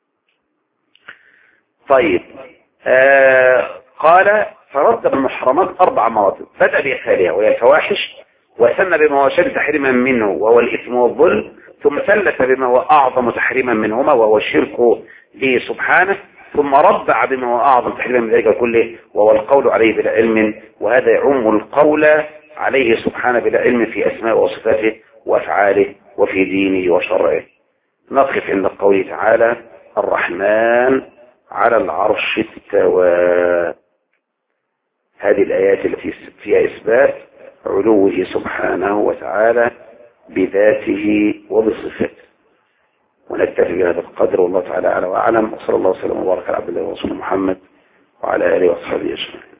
طيب آه قال فرتب المحرمات أربع مراتب، بدأ بإحالها وهي الفواحش، وثنى بما هو شد تحريما منه وهو الإثم والظلم، ثم ثلث بما هو أعظم تحريما منهما وهو الشرك به سبحانه، ثم ربع بما هو أعظم تحريما من ذلك كله وهو القول عليه بلا علم، وهذا يعم القول عليه سبحانه بلا علم في أسماء وصفاته وأفعاله وفي دينه وشرعه. نقف عند قوله تعالى الرحمن على العرش استوى. هذه الآيات التي فيها إثبات علوه سبحانه وتعالى بذاته وبصفاته. ونكتفي بهذا القدر والله تعالى أعلى وأعلم، وصلى الله وسلم وبارك على عبد الله ورسوله محمد وعلى آله وصحبه أجمعين.